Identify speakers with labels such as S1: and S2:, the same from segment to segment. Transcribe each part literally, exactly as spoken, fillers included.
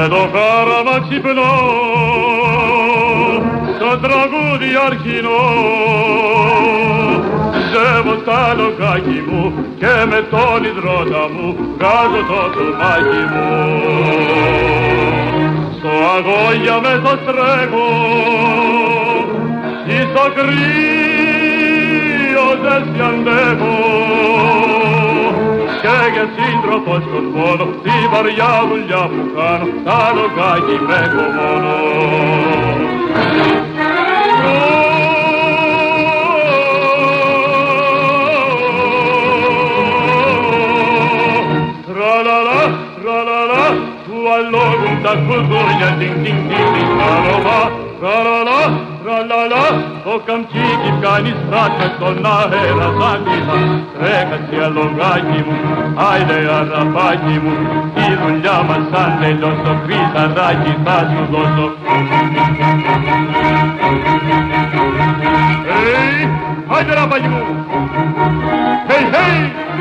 S1: με το χάραμα ξυπνώ, στο τραγούδι αρχινό, ζεύω στα λογάκι μου και με τον υδρότα μου βγάζω το τομάκι μου. Στο αγώγια μέσα στρέχω, ή στο κρύο ζέστη αντέχω, και για σύντροφο στον πόνο, τη βαριά δουλειά που κάνω, τα λογάκι με έχω μόνο. Τραλαλα, τραλαλα, του αλόγουν τα κουδούνια, τιν τιν τιν τιν, τραλαλα, τραλαλα, τραλαλα, το καμτσίκι κάνει στράκα στον αέρα σαν κύμα. Τρέχασε αλογάκι μου, άιντε αραπάκι μου, τη δουλειά μας αν τελειώσω, χρυσαράκι θα σου δώσω. Hey, άιντε αραπάκι μου, hey, hey!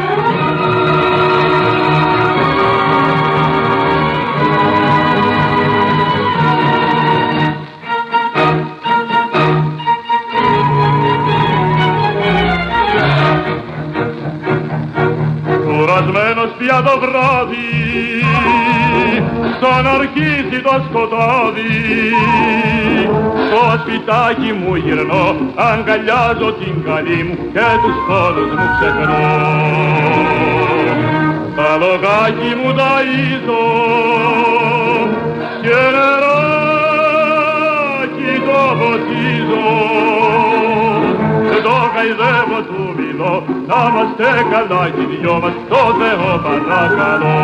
S1: Κουρασμένος πια το βράδυ, σαν αρχίσει το σκοτάδι, στο σπιτάκι μου γυρνώ, αγκαλιάζω την καλή μου και τους πόνους μου ξεχνώ. Τα λογάκι μου ταΐζω και νεράκι το ποτίζω, το γαϊδεύω του μιλώ, να είμαστε καλά κι οι δυο μας, το Θεό παρακαλώ.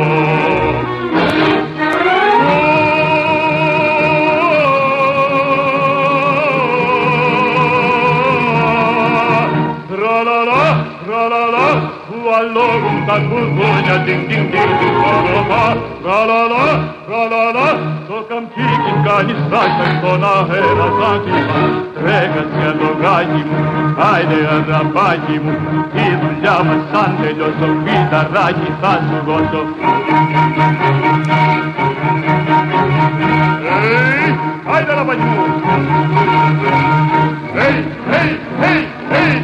S1: Τραλαλα, τραλαλα, του αλόγουν τα κουδούνια, τιν τιν τιν τιν, τραλαλα, τραλαλα, το καμτσίκι κάνει στάχια στον αέρα σαν κύμα. Τρέχασε αλογάκι μου, άιντε αραπάκι μου, τη δουλειά μας σαν τελειώσω, φυταράκι θα σου δώσω. Hey, άιντε αραπάκι μου! Hey, hey, hey, hey!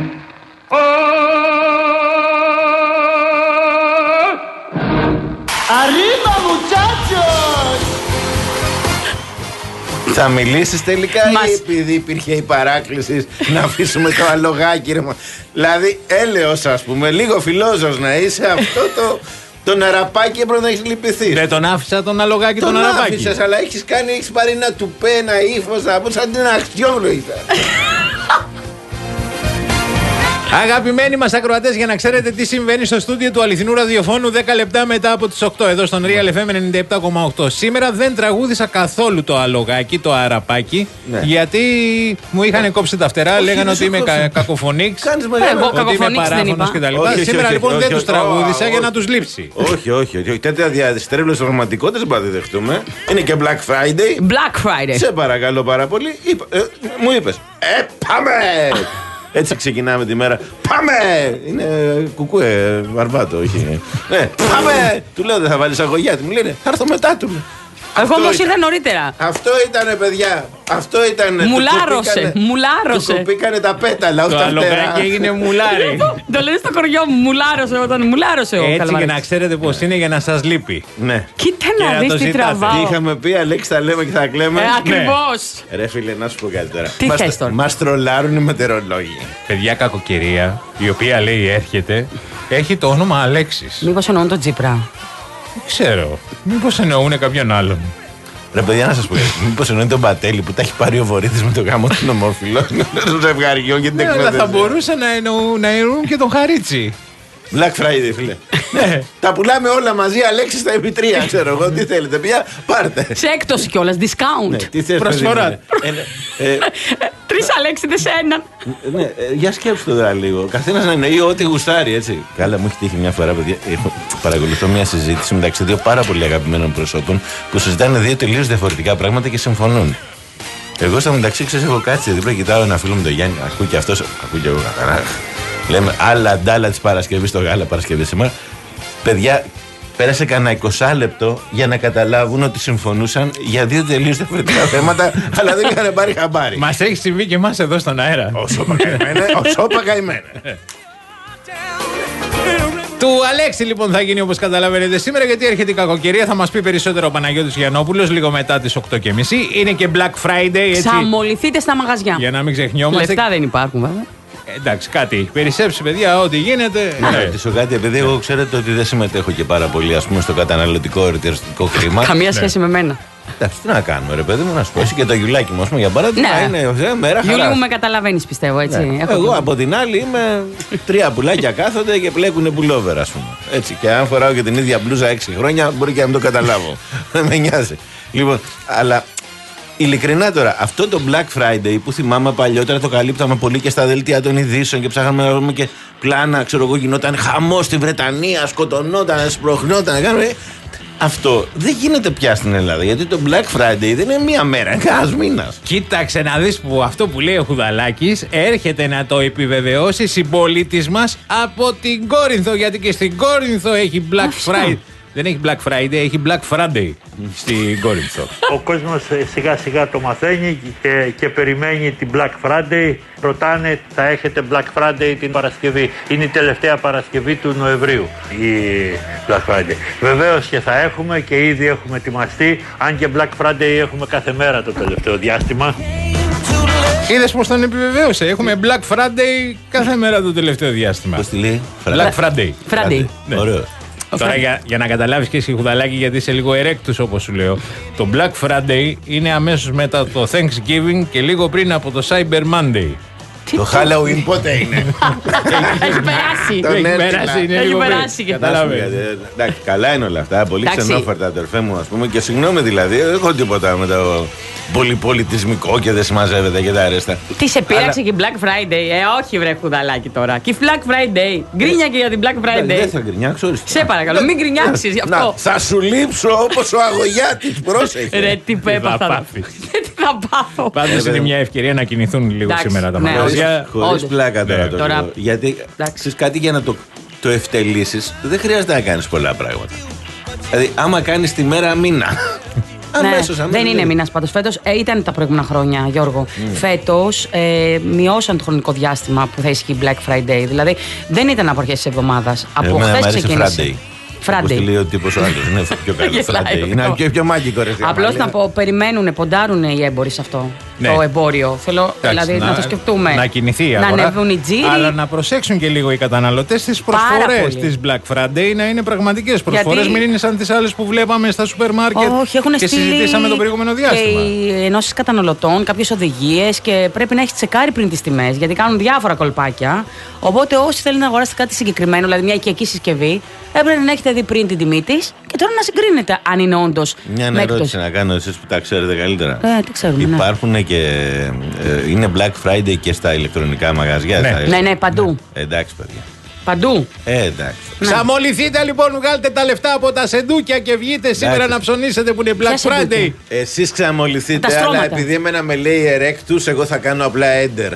S2: Arriba, muchachos!
S3: Θα μιλήσεις τελικά
S4: Μας...
S3: ή επειδή υπήρχε η παράκληση να αφήσουμε το αλογάκι ρε? Δηλαδή έλεος ας πούμε, λίγο φιλόζος να είσαι, αυτό το, τον αραπάκι έπρεπε να έχεις λυπηθεί.
S5: Δεν τον άφησα τον αλογάκι τον,
S3: τον
S5: αραπάκι.
S3: Τον άφησες, αλλά έχεις κάνει, έχεις πάρει ένα τουπέ, ένα ύφος, να πω σαν την Αχτιόγλου ήταν.
S5: Αγαπημένοι μας ακροατές, για να ξέρετε τι συμβαίνει στο στούντιο του αληθινού ραδιοφώνου δέκα λεπτά μετά από τις οκτώ εδώ στον Real εφ εμ ενενήντα επτά κόμμα οκτώ. Σήμερα δεν τραγούδισα καθόλου το αλογάκι, το αραπάκι, ναι. γιατί μου είχαν κόψει τα φτερά, όχι, λέγανε ότι είμαι κα, κακοφωνίξ, ότι είμαι παράφωνος κτλ. Σήμερα όχι, λοιπόν όχι, δεν όχι, τους τραγούδισα όχι, για να τους λείψει.
S3: Όχι, όχι, όχι. Τέτοια διαστρέβλωση πραγματικότητας δεν πάτε δεχτούμε. Είναι και Black Friday.
S4: Black Friday.
S3: Σε παρακαλώ πάρα πολύ. Είπα, ε, μου είπες, ε, πάμε! Έτσι ξεκινάμε τη μέρα. Πάμε! Είναι κουκούε, βαρβάτο, όχι. Ναι, πάμε! Του λέω δεν θα βάλεις αγωγιά. Μου λένε θα έρθω μετά του.
S4: Εγώ όμως ήρθα νωρίτερα.
S3: Αυτό ήτανε, παιδιά. Αυτό ήτανε.
S4: Μουλάρωσε. Μουλάρωσε.
S3: Του κοπήκανε τα πέταλα, όχι
S5: τα φτερά. Το αλογάκι έγινε μουλάρι.
S4: Το λένε στο χωριό μου. Μουλάρωσε όταν μουλάρωσε ο Καλαμαρίτης.
S5: Έτσι για να ξέρετε πώς είναι, για να σας λείπει.
S3: Ναι.
S4: Κοίτα να δεις τι τραβάω.
S3: Είχαμε πει Αλέξη θα λέμε και θα κλαίμε.
S4: Ακριβώς.
S3: Ρε φίλε, να σου πω κάτι τώρα.
S4: Τι θες τώρα?
S3: Μας τρολάρουν οι μετεωρολόγοι.
S5: Παιδιά, κακοκαιρία, η οποία λέει έρχεται, έχει το όνομα Αλέξης.
S4: Μήπως εννοούν τον Τσίπρα?
S5: Δεν ξέρω. Μήπως εννοούν κάποιον άλλον.
S3: Ρε παιδιά, να σας πω, μήπως εννοεί τον Πατέλη που τα έχει πάρει ο Βορύδης με το γάμο των ομόφυλων στο ζευγαριό και την εκμεταλλεύει.
S5: Θα μπορούσαν να εννοούν, να εννοούν και τον Χαρίτσι.
S3: Black Friday, φίλε.
S5: Ναι.
S3: Τα πουλάμε όλα μαζί, Αλέξη, στα επί τρία, ξέρω εγώ. Τι θέλετε, πια, πάρτε.
S4: Σε έκπτωση κιόλας, discount.
S3: Ναι, τι θες,
S5: προσφορά.
S4: Τρεις Αλέξιδες σε έναν.
S3: Ναι, για σκέψου το τώρα λίγο. Καθένας να εννοεί ό,τι γουστάρει, έτσι. Καλά, μου έχει τύχει μια φορά, παιδιά. Έχω, παρακολουθώ μια συζήτηση μεταξύ δύο πάρα πολύ αγαπημένων προσώπων που συζητάνε δύο τελείως διαφορετικά πράγματα και συμφωνούν. Εγώ στα μεταξύ, ξέρεις, έχω κάτσει δίπλα, κοιτάω ένα φίλο μου τον Γιάννη, ακούει και αυτός, ακούει και εγώ καθαρά. Λέμε άλλα ντάλα τη Παρασκευή στο γάλα Παρασκευή σήμερα. Παιδιά, πέρασε κανένα είκοσι λεπτό για να καταλάβουν ότι συμφωνούσαν για δύο τελείως διαφορετικά θέματα, αλλά δεν είχαν πάρει χαμπάρι.
S5: Μας έχει συμβεί και εμάς εδώ στον αέρα.
S3: Όσο πακαημένε, όσο πακαημένε.
S5: Του Αλέξη λοιπόν θα γίνει όπως καταλαβαίνετε σήμερα, γιατί έρχεται η κακοκαιρία. Θα μας πει περισσότερο ο Παναγιώτης Γιαννόπουλος λίγο μετά τις οκτώ και μισή. Είναι και Black Friday, έτσι.
S4: Ξαμοληθείτε στα μαγαζιά.
S5: Για να μην ξεχνιόμαστε.
S4: Λεφτά δεν υπάρχουν, βέβαια.
S5: Ε, εντάξει, κάτι έχει περισσέψει, παιδιά, ό,τι γίνεται.
S3: Να
S5: Ναι.
S3: ρωτήσω κάτι, επειδή εγώ ξέρετε ότι δεν συμμετέχω και πάρα πολύ, ας πούμε, στο καταναλωτικό ερωτηματικό χρήμα.
S4: Καμία σχέση με μένα.
S3: Εντάξει, τι να κάνουμε, ρε παιδί μου, να σου πω. Εσύ και το Γιουλάκι μου, ας πούμε, για παράδειγμα,
S4: Ναι.
S3: είναι ε, μέρα
S4: Γιούλη
S3: χαράς.
S4: μου, με καταλαβαίνεις, πιστεύω, έτσι.
S3: Ναι.
S4: Έχω
S3: Εγώ
S4: δει.
S3: από την άλλη είμαι τρία πουλάκια κάθονται και πλέκουνε πουλόβερ, ας πούμε. Έτσι. Και αν φοράω και την ίδια μπλούζα έξι χρόνια, μπορεί και να μην το καταλάβω. Δεν με νοιάζει. Λοιπόν, αλλά ειλικρινά τώρα, αυτό το Black Friday που θυμάμαι παλιότερα το καλύπταμε πολύ και στα δελτία των ειδήσεων και ψάχναμε να βρούμε και πλάνα, ξέρω εγώ, γινόταν χαμός στη Βρετανία, σκοτωνόταν, σπροχνόταν. Κάνουμε... Αυτό δεν γίνεται πια στην Ελλάδα, γιατί το Black Friday δεν είναι μία μέρα, είναι ένας μήνας.
S5: Κοίταξε να δεις που αυτό που λέει ο Χουδαλάκης έρχεται να το επιβεβαιώσει συμπολίτης μας από την Κόρινθο, γιατί και στην Κόρινθο έχει Black
S4: Αυτό.
S5: Friday. Δεν έχει Black Friday, έχει Black Friday στην Κόρινθο.
S6: Ο κόσμος σιγά σιγά το μαθαίνει και, και περιμένει την Black Friday. Ρωτάνε, θα έχετε Black Friday την Παρασκευή. Είναι η τελευταία Παρασκευή του Νοεμβρίου η Black Friday. Βεβαίως και θα έχουμε και ήδη έχουμε ετοιμαστεί, αν και Black Friday έχουμε κάθε μέρα το τελευταίο διάστημα.
S5: Είδες πως τον επιβεβαίωσε. Έχουμε Black Friday κάθε μέρα το τελευταίο διάστημα.
S3: Πώς τη λέει,
S5: Black Friday.
S4: Friday.
S5: Ναι.
S3: Ωραίο.
S5: Τώρα για, για να καταλάβεις και εσύ, Χουδαλάκη, γιατί είσαι λίγο ερέκτους όπως σου λέω. Το Black Friday είναι αμέσως μετά το Thanksgiving και λίγο πριν από το Cyber Monday.
S3: Το Halloween πότε είναι?
S4: Έχει περάσει.
S3: Τον
S5: Έχει
S3: έστειλα.
S5: περάσει, είναι
S4: Έχει
S5: λίγο πριν.
S4: περάσει και
S5: Κατάλαβες.
S3: Εντάξει, καλά είναι όλα αυτά. Πολύ
S4: Εντάξει.
S3: ξενόφερτα, αδερφέ μου, ας πούμε. Και συγγνώμη δηλαδή, δεν έχω τίποτα με το πολυπολιτισμικό και δεν συμμαζεύεται και τα αρέστα.
S4: Τι σε πείραξε
S3: Αλλά-
S4: και η Black Friday. Ε, όχι, βρε Χουδαλάκι τώρα. Και η Black Friday. Γκρίνια και για την Black
S3: Δεν
S4: Friday.
S3: θα γκρινιάξω, ορίστε.
S4: Σε παρακαλώ, μην γκρινιάξεις γι'
S3: Να,
S4: αυτό.
S3: θα σου λείψω όπως ο Αγωγιάτης, πρόσεχε.
S4: Ρε, τι
S5: θα
S4: πέπαθα.
S5: πάθεις.
S4: Τι θα πάθω.
S5: Πάντως
S3: παιδί
S5: είναι
S3: μου.
S5: μια ευκαιρία να κινηθούν λίγο
S4: Εντάξει,
S5: σήμερα τα
S4: ναι,
S5: μαγαζιά.
S3: Χωρίς
S4: Όντως.
S3: πλάκα τώρα
S5: Ναι.
S3: το
S4: Τώρα-
S3: λέω. Γιατί
S4: Εντάξει.
S3: ξέρεις κάτι, για να το, το ευτελίσεις δεν χρειάζεται να κάνεις πολλά πράγματα. Δηλαδή, άμα κάνεις τη μέρα μήνα.
S4: Ναι,
S3: αμέσως, αμέσως.
S4: δεν είναι μήνα πάντω. Φέτο ε, ήταν τα προηγούμενα χρόνια, Γιώργο. Mm. Φέτο ε, μειώσαν το χρονικό διάστημα που θα ισχύει Black Friday. Δηλαδή δεν ήταν από αρχέ τη εβδομάδα. Από
S3: Εμένα
S4: χθε
S3: μου αρέσει
S4: ξεκίνησε.
S3: Friday. Όπως τη λέει ο τύπος ο άλλος. Είναι πιο καλό.
S4: Γελάει
S3: Friday.
S4: αυτό.
S3: Είναι πιο, πιο μάγικο ρε.
S4: Απλώ να πω, περιμένουν, ποντάρουν οι έμποροι σε αυτό.
S5: Ναι.
S4: Το εμπόριο. Θέλω
S5: Εντάξει,
S4: δηλαδή να, το σκεφτούμε.
S5: Να κινηθεί η
S4: Να
S5: αγορά.
S4: ανεβούν οι τζίροι.
S5: Αλλά να προσέξουν και λίγο οι καταναλωτές στις
S4: Πάρα
S5: προσφορές
S4: πολύ.
S5: της Black Friday, να είναι πραγματικές προσφορές.
S4: Γιατί-
S5: Μην είναι σαν τις άλλες που βλέπαμε στα σούπερ μάρκετ
S4: Όχι, έχουν
S5: και
S4: στείλει
S5: συζητήσαμε το προηγούμενο διάστημα.
S4: Και οι ενώσεις καταναλωτών, κάποιες οδηγίες και πρέπει να έχει τσεκάρει πριν τις τιμές γιατί κάνουν διάφορα κολπάκια. Οπότε όσοι θέλουν να αγοράσετε κάτι συγκεκριμένο, δηλαδή μια οικιακή συσκευή, έπρεπε να έχετε δει πριν την τιμή της και τώρα να συγκρίνετε αν είναι όντως
S3: Μια
S4: με
S3: ερώτηση
S4: έκπτωση.
S3: να κάνω εσείς που τα ξέρετε καλύτερα.
S4: Ε, τι ξέρουμε, ναι.
S3: Υπάρχουν και. ε, είναι Black Friday και στα ηλεκτρονικά μαγαζιά.
S5: Ναι.
S3: στα-
S4: Ναι, ναι, παντού.
S3: Ε, εντάξει, παιδιά.
S4: Παντού.
S3: Ε, εντάξει.
S5: Ξαμοληθείτε λοιπόν, βγάλτε τα λεφτά από τα σεντούκια και βγείτε σήμερα
S3: Εντάξει.
S5: να ψωνίσετε που είναι
S4: Ποια
S5: Black
S4: σεντούκια?
S5: Friday.
S3: Εσείς ξαμοληθείτε,
S4: Τα
S3: αλλά
S4: στρώματα.
S3: επειδή εμένα με λέει ερέκτους, εγώ θα κάνω απλά enter.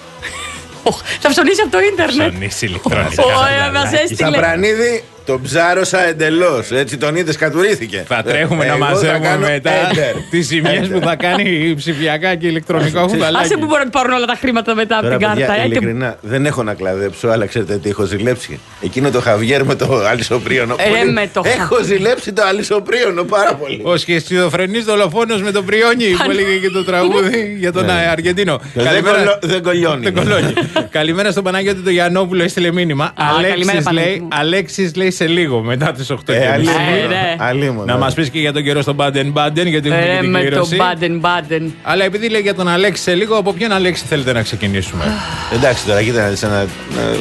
S4: Οχ, θα ψωνίσει από το ίντερνετ.
S5: Ψωνίσει ηλεκτρονικά.
S4: Ωραία, μας έστειλε.
S3: Σαπρανίδη, τον ψάρωσα εντελώς. Έτσι τον είδες, κατουρίθηκε.
S5: Θα τρέχουμε
S3: Ε,
S5: να
S3: εγώ θα
S5: μαζεύουμε
S3: κάνω
S5: μετά
S3: enter.
S5: τις ζημιές
S3: Enter.
S5: που θα κάνει ψηφιακά και ηλεκτρονικό
S4: Άσε
S5: χουδαλάκι.
S4: που μπορούν να πάρουν όλα τα χρήματα μετά από
S3: Τώρα,
S4: την
S3: παιδιά,
S4: κάρτα. ε, και-
S3: ειλικρινά, δεν έχω να κλαδέψω, αλλά ξέρετε τι έχω ζηλέψει. Εκείνο το Χαβιέρ με το αλυσοπρίωνο.
S4: Ε,
S3: Πολύ-
S4: με το
S3: Έχω ζηλέψει το αλυσοπρίωνο πάρα πολύ.
S5: Ο σχεστιδοφρενής δολοφόνος με τον Πριόνι που έλεγε και το τραγούδι για τον
S3: Ναι.
S5: Αργεντίνο.
S3: Δεν κολλο- δεν κολλιώνει.
S5: Δεν κολλώνει. Καλημέρα στον Παναγιώτη το Γιαννόπουλο, έστειλε μήνυμα.
S4: καλημέρα,
S5: Αλέξης
S4: Παναγιώτη
S5: λέει,
S4: μου.
S5: Αλέξης λέει σε λίγο μετά τις οκτώ και
S3: Ε,
S5: μισή.
S3: αλίμονο.
S4: Ε, ναι.
S3: Αλίμονο.
S5: Να μας πεις και για τον καιρό στο Baden Baden, γιατί έχουμε και
S4: Ε,
S5: την
S4: με το
S5: κλήρωση.
S4: Baden Baden.
S5: Αλλά επειδή λέει για τον Αλέξη σε λίγο, από ποιον Αλέξη θέλετε να ξεκινήσουμε?
S3: Εντάξει, τώρα κοίτα να δεις ένα. να-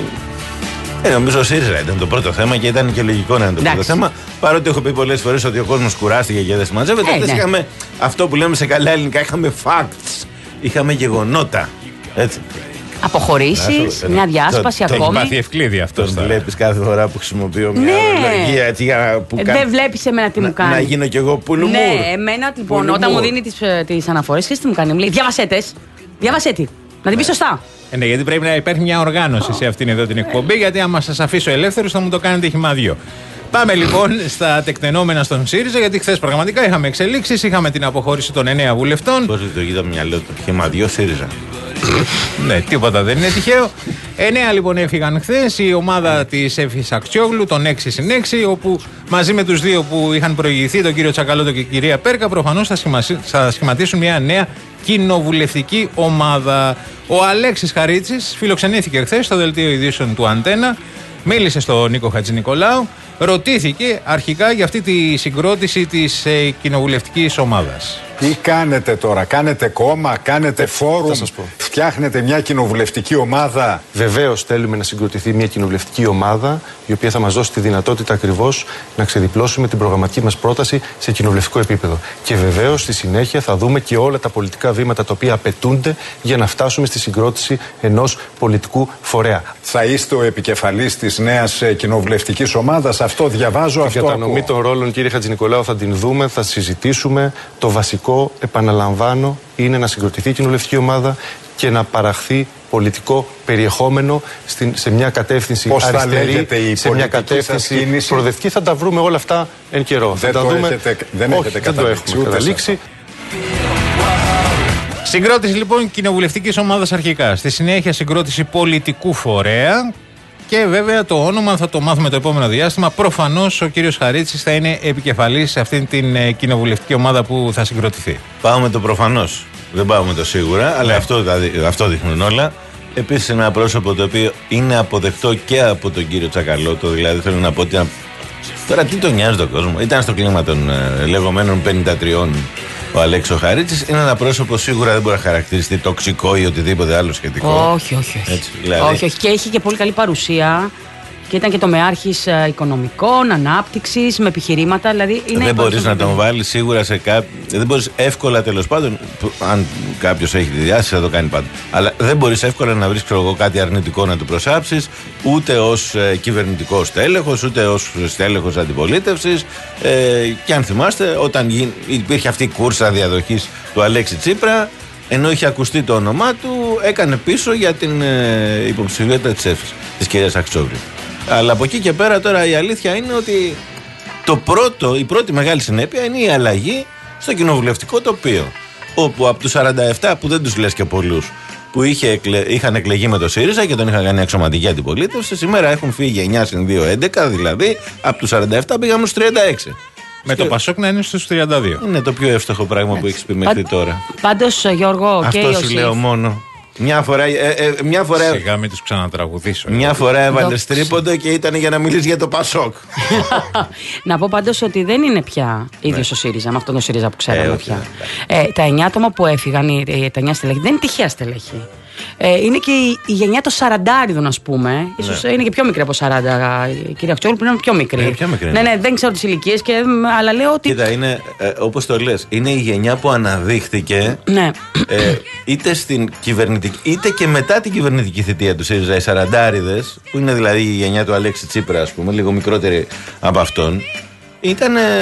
S3: Ε, νομίζω ο ΣΥΡΙΖΑ ήταν το πρώτο θέμα και ήταν και λογικό να είναι το πρώτο
S4: Εντάξει.
S3: θέμα. Παρότι έχω πει πολλές φορές ότι ο κόσμος κουράστηκε και δεν συμμαζεύεται.
S4: Ε,
S3: Χθες
S4: ναι.
S3: είχαμε αυτό που λέμε σε καλά ελληνικά, είχαμε facts. Είχαμε γεγονότα. Έτσι.
S4: Αποχωρήσει,
S3: Άσο,
S4: μια
S3: ε,
S4: διάσπαση
S3: το- το
S5: Έχει
S4: ακόμη.
S5: πάθει ευκλήδη αυτό.
S3: Τον βλέπεις κάθε φορά που χρησιμοποιώ μια
S4: Ναι.
S3: ορολογία έτσι για που
S4: Ε,
S3: κάνω-
S4: Δεν βλέπει εμένα τι μου
S3: να,
S4: κάνει.
S3: να γίνω κι εγώ πουλουμούρ.
S4: Ναι, εμένα λοιπόν,
S3: Πουλουμούρ.
S4: όταν μου δίνει τι αναφορέ, ξέρει τι μου κάνει. Μου λέει διάβασέ τες. Διάβασέ τη. Να την πει σωστά.
S5: Ε, ναι, γιατί πρέπει να υπάρχει μια οργάνωση σε αυτήν εδώ την εκπομπή. Γιατί άμα σας αφήσω ελεύθερους θα μου το κάνετε χυμά δυο. Πάμε λοιπόν στα τεκτενόμενα στον ΣΥΡΙΖΑ, γιατί χθες πραγματικά είχαμε εξελίξεις. Είχαμε την αποχώρηση των εννέα βουλευτών.
S3: Πώς λειτουργεί το μυαλό του σχηματιό ΣΥΡΙΖΑ.
S5: Ναι, τίποτα δεν είναι τυχαίο. Εννέα λοιπόν έφυγαν χθες. Η ομάδα της Εύης Αξιόγλου, των έξι συν έξι, όπου μαζί με τους δύο που είχαν προηγηθεί, τον κύριο Τσακαλώτο και την κυρία Πέρκα, προφανώς θα, σχημα... θα σχηματίσουν μια νέα κοινοβουλευτική ομάδα. Ο Αλέξης Χαρίτσης φιλοξενήθηκε χθες στο δελτίο ειδήσεων του Αντένα. Μίλησε στον Νίκο Χατζηνικολάου. Ρωτήθηκε αρχικά για αυτή τη συγκρότηση της ε, κοινοβουλευτικής ομάδας.
S7: Τι κάνετε τώρα, κάνετε κόμμα, κάνετε φόρουμ, φτιάχνετε μια κοινοβουλευτική ομάδα?
S8: Βεβαίως θέλουμε να συγκροτηθεί μια κοινοβουλευτική ομάδα, η οποία θα μας δώσει τη δυνατότητα ακριβώς να ξεδιπλώσουμε την προγραμματική μας πρόταση σε κοινοβουλευτικό επίπεδο. Και βεβαίως στη συνέχεια θα δούμε και όλα τα πολιτικά βήματα τα οποία απαιτούνται για να φτάσουμε στη συγκρότηση ενός πολιτικού φορέα.
S7: Θα είστε ο επικεφαλής της νέας κοινοβουλευτικής ομάδας, αυτό διαβάζω, αυτό
S8: ακούω. Η κατανομή των ρόλων, κύριε Χατζηνικολάου, θα την δούμε, θα συζητήσουμε. Το βασικό, επαναλαμβάνω, είναι να συγκροτηθεί η κοινοβουλευτική ομάδα και να παραχθεί πολιτικό περιεχόμενο στην, σε μια κατεύθυνση
S7: πώς
S8: αριστερή,
S7: η
S8: σε μια κατεύθυνση προοδευτική. Θα τα βρούμε όλα αυτά εν καιρό.
S7: Δεν,
S8: θα
S7: το,
S8: τα δούμε.
S7: Έχετε, δεν
S8: Όχι,
S7: έχετε
S8: δεν το έχουμε καταλήξει.
S5: Συγκρότηση λοιπόν κοινοβουλευτικής ομάδας αρχικά. Στη συνέχεια συγκρότηση πολιτικού φορέα. Και βέβαια το όνομα θα το μάθουμε το επόμενο διάστημα. Προφανώς ο κύριος Χαρίτσης θα είναι επικεφαλής σε αυτήν την ε, κοινοβουλευτική ομάδα που θα συγκροτηθεί.
S3: Πάμε το προφανώς. Δεν πάμε το σίγουρα, αλλά αυτό, αυτό δείχνουν όλα. Επίσης ένα πρόσωπο το οποίο είναι αποδεκτό και από τον κύριο Τσακαλώτο. Δηλαδή θέλω να πω ότι. Τώρα τι τον νοιάζει τον κόσμο. Ήταν στο κλίμα των ε, λεγόμενων πενήντα τριών ο Αλέξο Χαρίτσης. Είναι ένα πρόσωπο σίγουρα δεν μπορεί να χαρακτηριστεί τοξικό ή οτιδήποτε άλλο σχετικό.
S4: Όχι, όχι. Όχι.
S3: Έτσι, δηλαδή.
S4: όχι, όχι. Και είχε και πολύ καλή παρουσία. Και ήταν και το μεάρχης οικονομικών, ανάπτυξης, με επιχειρήματα. Δηλαδή είναι
S3: δεν μπορείς να τον βάλεις σίγουρα σε κάποιο. Δεν μπορείς εύκολα, τέλος πάντων, αν κάποιος έχει τη διάθεση θα το κάνει πάντα. Αλλά δεν μπορείς εύκολα να βρεις ξέρω εγώ, κάτι αρνητικό να του προσάψεις, ούτε ως ε, κυβερνητικός στέλεχος, ούτε ως στέλεχος αντιπολίτευσης. Ε, και αν θυμάστε, όταν γι, υπήρχε αυτή η κούρσα διαδοχής του Αλέξη Τσίπρα, ενώ είχε ακουστεί το όνομά του, έκανε πίσω για την ε, υποψηφιότητα της Εύης, της κυρίας Αξιόγλου. Αλλά από εκεί και πέρα τώρα η αλήθεια είναι ότι το πρώτο, η πρώτη μεγάλη συνέπεια είναι η αλλαγή στο κοινοβουλευτικό τοπίο. Όπου από τους σαράντα επτά που δεν τους λες και πολλούς που είχε, είχαν εκλεγεί με το ΣΥΡΙΖΑ και τον είχαν κάνει αξιωματική αντιπολίτευση, σήμερα έχουν φύγει εννιά συν δύο, έντεκα, δηλαδή από τους σαράντα επτά πήγαμε στους τριάντα έξι.
S5: Με το Πασόκ να είναι στους τριάντα δύο.
S3: Είναι το πιο εύστοχο πράγμα που έχεις πει μέχρι τώρα.
S4: Πάντως, Γιώργο, και
S3: αυτό σου λέω μόνο. Μια φορά, ε, ε, μια φορά,
S5: σιγά μην τους ξανατραγουδήσω.
S3: Μια φορά έβαλες τρίποντο και ήταν για να μιλήσεις για το Πασόκ.
S4: Να πω πάντως ότι δεν είναι πια ίδιος ο ΣΥΡΙΖΑ με αυτόν τον ΣΥΡΙΖΑ που ξέραμε
S3: ε,
S4: πια. Ε, τα εννιά άτομα που έφυγαν, οι, τα εννιά στελέχη, δεν είναι τυχαία στελέχη. Ε, είναι και η, η γενιά των σαραντάριδων, ας πούμε. Ίσως ναι. είναι και πιο μικρή από σαράντα. Η κυρία Αξιόγλου που είναι πιο μικρή.
S3: Είναι πιο μικρή.
S4: Ναι, ναι, δεν ξέρω τις ηλικίες, και, αλλά λέω ότι.
S3: Κοίτα, είναι ε, όπως το λες, είναι η γενιά που αναδείχθηκε
S4: ναι.
S3: ε, είτε στην κυβερνητική, είτε και μετά την κυβερνητική θητεία του ΣΥΡΙΖΑ. Οι σαραντάριδες, που είναι δηλαδή η γενιά του Αλέξη Τσίπρα, ας πούμε, λίγο μικρότερη από αυτόν. Ήταν, ε,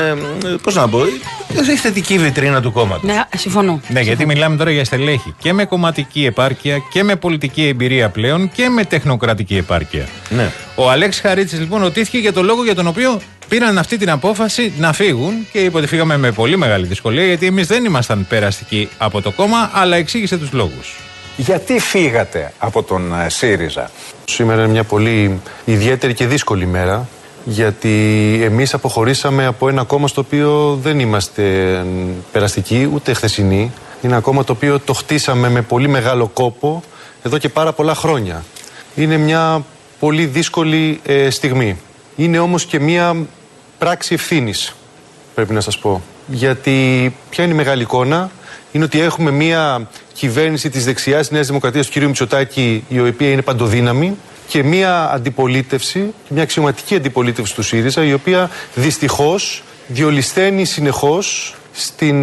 S3: πώς να πω, η θετική βιτρίνα του κόμματος.
S4: Ναι, συμφωνώ.
S5: Ναι, γιατί μιλάμε τώρα για στελέχη και με κομματική επάρκεια και με πολιτική εμπειρία πλέον και με τεχνοκρατική επάρκεια.
S3: Ναι.
S5: Ο Αλέξης Χαρίτσης λοιπόν ρωτήθηκε για τον λόγο για τον οποίο πήραν αυτή την απόφαση να φύγουν και είπε ότι φύγαμε με πολύ μεγάλη δυσκολία, γιατί εμείς δεν ήμασταν περαστικοί από το κόμμα, αλλά εξήγησε τους λόγους.
S7: Γιατί φύγατε από τον ΣΥΡΙΖΑ?
S8: Σήμερα είναι μια πολύ ιδιαίτερη και δύσκολη μέρα, γιατί εμείς αποχωρήσαμε από ένα κόμμα στο οποίο δεν είμαστε περαστικοί ούτε χθεσινοί. Είναι ένα κόμμα το οποίο το χτίσαμε με πολύ μεγάλο κόπο εδώ και πάρα πολλά χρόνια. Είναι μια πολύ δύσκολη ε, στιγμή. Είναι όμως και μια πράξη ευθύνης, πρέπει να σας πω. Γιατί ποια είναι η μεγάλη εικόνα? Είναι ότι έχουμε μια κυβέρνηση της δεξιάς της Νέας Δημοκρατίας του κ. Μητσοτάκη, η οποία είναι παντοδύναμη, και μια αντιπολίτευση, μια αξιωματική αντιπολίτευση του ΣΥΡΙΖΑ, η οποία δυστυχώς διολυσθένει συνεχώς στην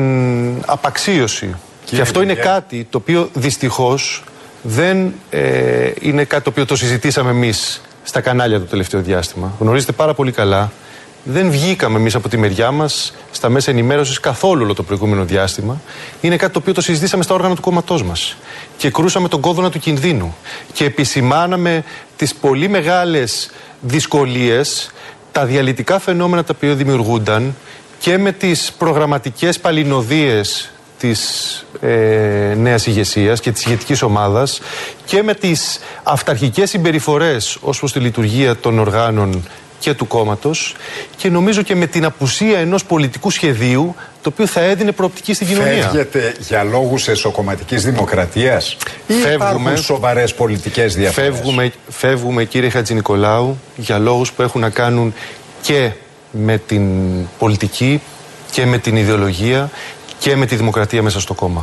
S8: απαξίωση. Και, και αυτό είναι κάτι το οποίο δυστυχώς δεν ε, είναι κάτι το οποίο το συζητήσαμε εμείς στα κανάλια το τελευταίο διάστημα. Γνωρίζετε πάρα πολύ καλά, δεν βγήκαμε εμείς από τη μεριά μας στα μέσα ενημέρωσης καθόλου όλο το προηγούμενο διάστημα. Είναι κάτι το οποίο το συζητήσαμε στα όργανα του κόμματός μας. Και κρούσαμε τον κόδωνα του κινδύνου. Και επισημάναμε τις πολύ μεγάλες δυσκολίες τα διαλυτικά φαινόμενα τα οποία δημιουργούνταν και με τις προγραμματικές παλινοδίες της ε, νέας ηγεσίας και της ηγετικής ομάδας και με τις αυταρχικές συμπεριφορές ως προς τη λειτουργία των οργάνων και του κόμματος και νομίζω και με την απουσία ενός πολιτικού σχεδίου το οποίο θα έδινε προοπτική στην κοινωνία.
S7: Φεύγετε για λόγους εσωκομματικής δημοκρατίας ή
S8: φεύγουμε,
S7: υπάρχουν σοβαρές πολιτικές διαφορές?
S8: Φεύγουμε, φεύγουμε κύριε Χατζηνικολάου για λόγους που έχουν να κάνουν και με την πολιτική και με την ιδεολογία και με τη δημοκρατία μέσα στο κόμμα.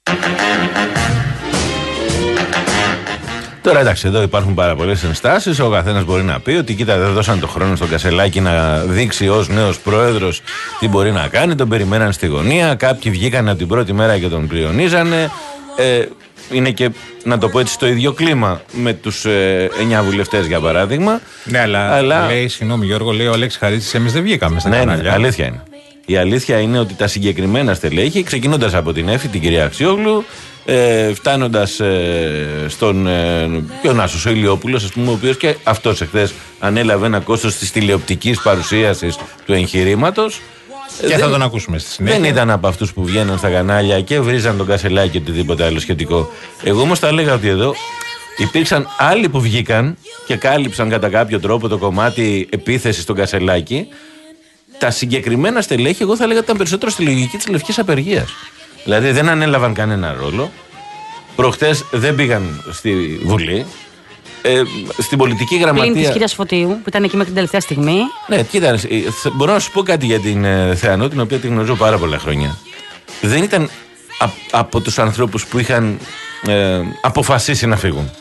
S3: Τώρα εντάξει, εδώ υπάρχουν πάρα πολλές ενστάσεις. Ο καθένας μπορεί να πει ότι κοίτα, δεν δώσαν το χρόνο στον Κασελάκη να δείξει ως νέος πρόεδρος τι μπορεί να κάνει. Τον περιμέναν στη γωνία. Κάποιοι βγήκαν από την πρώτη μέρα και τον πλειονίζανε. Ε, είναι και, να το πω έτσι, στο ίδιο κλίμα με τους ε, εννιά βουλευτές για παράδειγμα.
S5: Ναι, αλλά, αλλά... λέει, συγγνώμη Γιώργο, λέει ο Αλέξης Χαρίτσης, εμείς δεν βγήκαμε στα
S3: ναι,
S5: κανάλια.
S3: Ναι, αλήθεια είναι. Η αλήθεια είναι ότι τα συγκεκριμένα στελέχη, ξεκινώντας από την Εύη, την κυρία Αξιόγλου, ε, φτάνοντας ε, στον ε, πιο Νάσος ο Ηλιόπουλος, ας πούμε, ο οποίος και αυτός εχθές ανέλαβε ένα κόστος της τηλεοπτικής παρουσίασης του εγχειρήματος.
S5: Και δεν, θα τον ακούσουμε στη συνέχεια.
S3: Δεν ήταν από αυτούς που βγαίναν στα κανάλια και βρίζαν τον Κασελάκη ή οτιδήποτε άλλο σχετικό. Εγώ όμως θα έλεγα ότι εδώ υπήρξαν άλλοι που βγήκαν και κάλυψαν κατά κάποιο τρόπο το κομμάτι επίθεση στον Κασελάκη. Τα συγκεκριμένα στελέχη, εγώ θα έλεγα, ήταν περισσότερο στη λογική της λευκής απεργίας. Δηλαδή δεν ανέλαβαν κανένα ρόλο. Προχτές δεν πήγαν στη Βουλή. Ε, στην πολιτική γραμματεία.
S4: Πλην της κυρίας Φωτίου, που ήταν εκεί μέχρι την τελευταία στιγμή.
S3: Ναι, κοίτα, μπορώ να σου πω κάτι για την ε, Θεανό, την οποία την γνωρίζω πάρα πολλά χρόνια. Δεν ήταν α, από τους ανθρώπους που είχαν ε, αποφασίσει να φύγουν.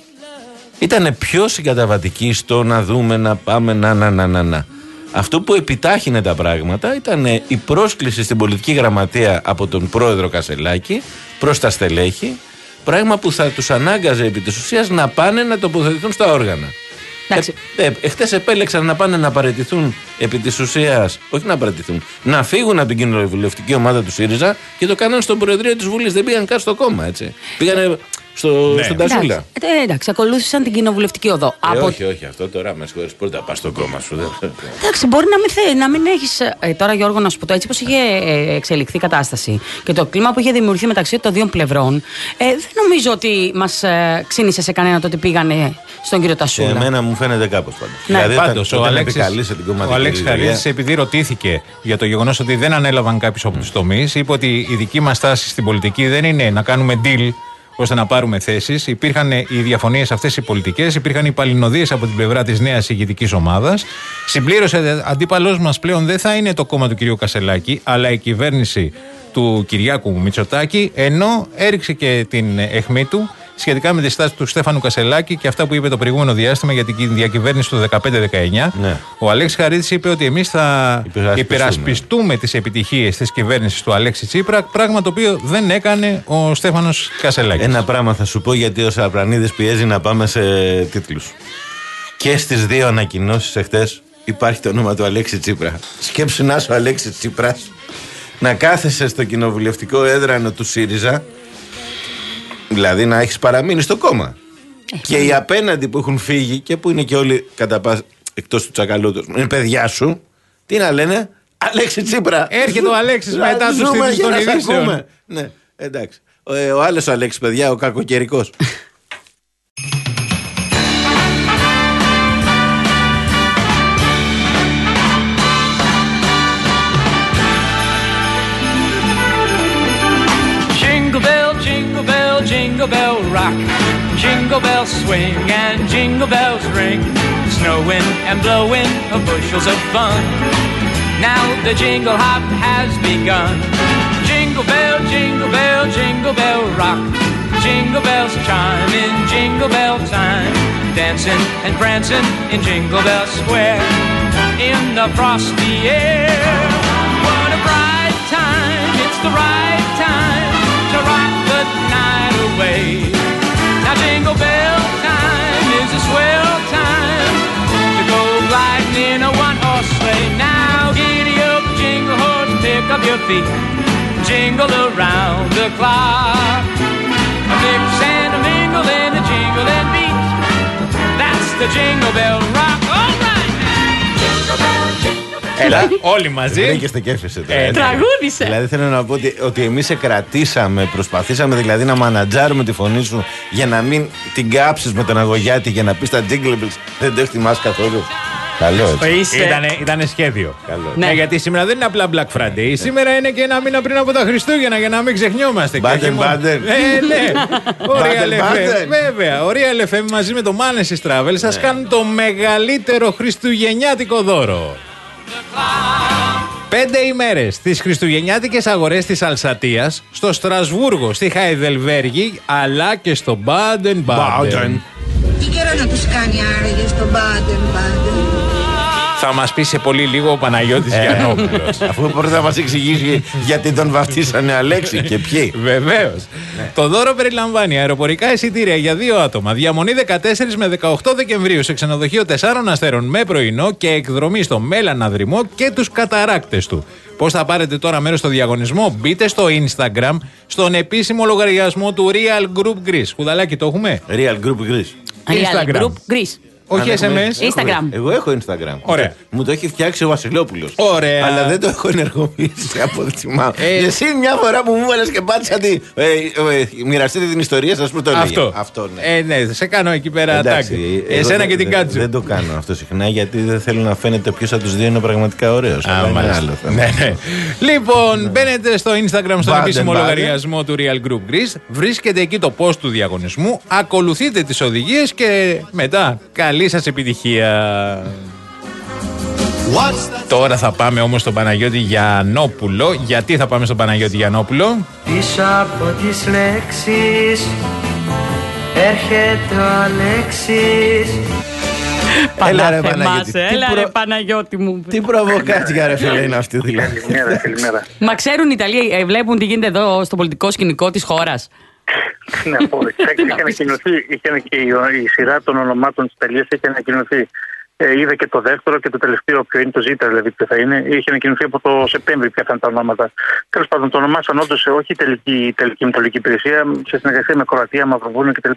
S3: Ήτανε πιο συγκαταβατικοί στο να δούμε, να πάμε, να, να, να, να, να. Αυτό που επιτάχυνε τα πράγματα ήταν η πρόσκληση στην πολιτική γραμματεία από τον πρόεδρο Κασελάκη προς τα στελέχη, πράγμα που θα τους ανάγκαζε επί της ουσίας να πάνε να τοποθετηθούν στα όργανα. Ε, ε, εχθές επέλεξαν να πάνε να παραιτηθούν επί της ουσίας, όχι να παραιτηθούν, να φύγουν από την κοινοβουλευτική ομάδα του ΣΥΡΙΖΑ και το κάνανε στον Προεδρείο της Βουλής. Δεν πήγαν καν στο κόμμα, έτσι. Πήγανε στο, ναι. στον Τασούλα.
S4: Εντάξει, ε, εντάξει, ακολούθησαν την κοινοβουλευτική οδό.
S3: Ε,
S4: από...
S3: Όχι, όχι, αυτό τώρα με συγχωρείς. Πού θα πας στο κόμμα σου.
S4: Εντάξει, μπορεί να μην, θε, να μην έχεις. Ε, τώρα, Γιώργο, να σου πω το έτσι πως είχε ε, εξελιχθεί η κατάσταση και το κλίμα που είχε δημιουργηθεί μεταξύ των δύο πλευρών, ε, δεν νομίζω ότι μας ε, ξύνησε σε κανένα το ότι πήγανε στον κύριο Τασούλα.
S3: Εμένα μου φαίνεται κάπως πάντως.
S4: Ναι.
S3: Δηλαδή,
S5: πάντως,
S3: όταν,
S5: ο
S3: όταν
S5: Αλέξης Χαρίτσης, επειδή ρωτήθηκε για το γεγονός ότι δεν ανέλαβαν κάποιους από τους τομείς, είπε ότι η δική μας στάση στην πολιτική δεν είναι να κάνουμε deal ώστε να πάρουμε θέσεις. Υπήρχαν οι διαφωνίες αυτές οι πολιτικές, υπήρχαν οι παλινοδίες από την πλευρά της νέας ηγετικής ομάδας. Συμπλήρωσε, αντίπαλός μας πλέον δεν θα είναι το κόμμα του κυρίου Κασελάκη, αλλά η κυβέρνηση του Κυριάκου Μητσοτάκη, ενώ έριξε και την αιχμή του σχετικά με τη στάση του Στέφανου Κασελάκη και αυτά που είπε το προηγούμενο διάστημα για την διακυβέρνηση του δεκαπέντε δεκαεννιά. Ναι. Ο Αλέξης Χαρίτσης είπε ότι εμείς θα υπερασπιστούμε τις επιτυχίες της κυβέρνησης του Αλέξη Τσίπρα, πράγμα το οποίο δεν έκανε ο Στέφανος Κασελάκης.
S3: Ένα πράγμα θα σου πω, γιατί ο Σαπρανίδης πιέζει να πάμε σε τίτλους. Και στις δύο ανακοινώσεις εχθές υπάρχει το όνομα του Αλέξη Τσίπρα. Σκέψου να είσαι ο Αλέξης Τσίπρας, να κάθεσαι στο κοινοβουλευτικό έδρανο του ΣΥΡΙΖΑ, δηλαδή να έχεις παραμείνει στο κόμμα. Ε, και οι απέναντι που έχουν φύγει και που είναι και όλοι κατά πάση εκτός του Τσακαλώτου, είναι παιδιά σου, τι να λένε, Αλέξη Τσίπρα.
S5: Έρχεται ο Αλέξης μετά τους τίτλους των ειδήσεων.
S3: Ναι, εντάξει. Ο, ο άλλος ο Αλέξης, παιδιά, ο κακοκαιρικός.
S9: Jingle bell rock, jingle bells swing and jingle bells ring, snowing and blowing bushels of fun. Now the jingle hop has begun. Jingle bell, jingle bell, jingle bell rock, jingle bells chime in jingle bell time, dancing and prancing in Jingle Bell Square, in the frosty air. What a bright time, it's the right time to rock the night away. Now jingle bell time is a swell time to go gliding in a one-horse sleigh. Now giddy up, jingle horse, pick up your feet, jingle around the clock. A mix and a mingle and a jingle and beat, that's the Jingle Bell Rock. All right now. Jingle
S5: Έλα, όλοι μαζί.
S3: Βρήκεστε και έφεσε τώρα.
S5: Ε,
S4: Τραγούδισε.
S3: Δηλαδή θέλω να πω ότι, ότι εμείς σε κρατήσαμε, προσπαθήσαμε δηλαδή να μανατζάρουμε τη φωνή σου για να μην την κάψεις με τον Αγωγιάτη για να πεις τα jingles. Δεν το εκτιμάς καθόλου. Καλό έτσι.
S5: Ήτανε, ήτανε σχέδιο.
S3: Καλό.
S5: Ναι. Ε, γιατί σήμερα δεν είναι απλά Black Friday. Ναι. Σήμερα είναι και ένα μήνα πριν από τα Χριστούγεννα για να μην ξεχνιόμαστε.
S3: Μπάντεν, μπάντεν.
S5: Ε, ναι. Ο Real εφ εμ. Βέβαια. Ο Real εφ εμ μαζί με το Manesis Travel σας ναι. κάνουν το μεγαλύτερο χριστουγεννιάτικο δώρο. Πέντε ημέρες στις χριστουγεννιάτικες αγορές της Αλσατίας, στο Στρασβούργο, στη Χαϊδελβέργη, αλλά και στο Μπάντεν Μπάντεν.
S10: Τι καιρό να τους κάνει άραγε στο Μπάντεν Μπάντεν?
S5: Θα μας πει σε πολύ λίγο ο Παναγιώτης
S3: ε,
S5: Γιαννόπουλος.
S3: Αφού μπορεί να μας εξηγήσει γιατί τον βαφτίσανε Αλέξη και ποιοι.
S5: Βεβαίως. Ναι. Το δώρο περιλαμβάνει αεροπορικά εισιτήρια για δύο άτομα, διαμονή δεκατέσσερις με δεκαοκτώ Δεκεμβρίου σε ξενοδοχείο τεσσάρων αστέρων με πρωινό και εκδρομή στο Μέλανα Δρυμό και τους καταράκτες του. Πώς θα πάρετε τώρα μέρος στο διαγωνισμό? Μπείτε στο Instagram, στον επίσημο λογαριασμό του Real Group Greece. Κουδαλάκι, το έχουμε?
S3: Real Group Greece.
S4: Real Group Greece.
S5: Όχι ες εμ ες.
S4: Instagram.
S3: Εγώ έχω Instagram.
S5: Ωραία.
S3: Μου το έχει φτιάξει ο Βασιλόπουλος.
S5: Ωραία.
S3: Αλλά δεν το έχω ενεργοποιήσει από ό,τι θυμάμαι. Ε, Εσύ μια φορά που μου έβαλες και πάτησα τη. Ε, ε, ε, μοιραστείτε την ιστορία σας που το έλεγε.
S5: Αυτό.
S3: Αυτό ναι.
S5: Ε, ναι, σε κάνω εκεί πέρα τάξη. Εσένα και την κάτσου.
S3: Δεν το κάνω αυτό συχνά γιατί δεν θέλω να φαίνεται ποιος από τους δύο είναι πραγματικά ωραίος.
S5: Ναι, ναι. Λοιπόν, μπαίνετε στο Instagram, στον επίσημο λογαριασμό του Real Group Greece. Βρίσκετε εκεί το post του διαγωνισμού. Ακολουθείτε τις οδηγίες και μετά καλή σας επιτυχία. Τώρα θα πάμε όμως στον Παναγιώτη Γιαννόπουλο. Γιατί θα πάμε στον Παναγιώτη Γιαννόπουλο?
S11: Πίσω από τις λέξεις έρχεται ο Αλέξης.
S3: Έλα ρε Παναγιώτη,
S4: έλα ρε Παναγιώτη μου.
S3: Τι προβοκάτσια ρε φίλε είναι αυτή δηλαδή?
S6: Καλημέρα, καλημέρα.
S4: Μα ξέρουν οι Ιταλοί, βλέπουν τι γίνεται εδώ στο πολιτικό σκηνικό της χώρας?
S6: Να πω, είχε ανακοινωθεί, είχε και η σειρά των ονομάτων της Ιταλίας είχε ανακοινωθεί. Ε, είδα και το δεύτερο και το τελευταίο, ποιο είναι το Ζήτα, δηλαδή ποιο θα είναι. Είχε ανακοινωθεί από το Σεπτέμβριο ποια θα είναι τα ονόματα. Τέλος πάντων, το ονομάσαν όντως όχι η τελική, τελική μεταλλική υπηρεσία, σε συνεργασία με Κροατία, Μαυροβούνιο κτλ.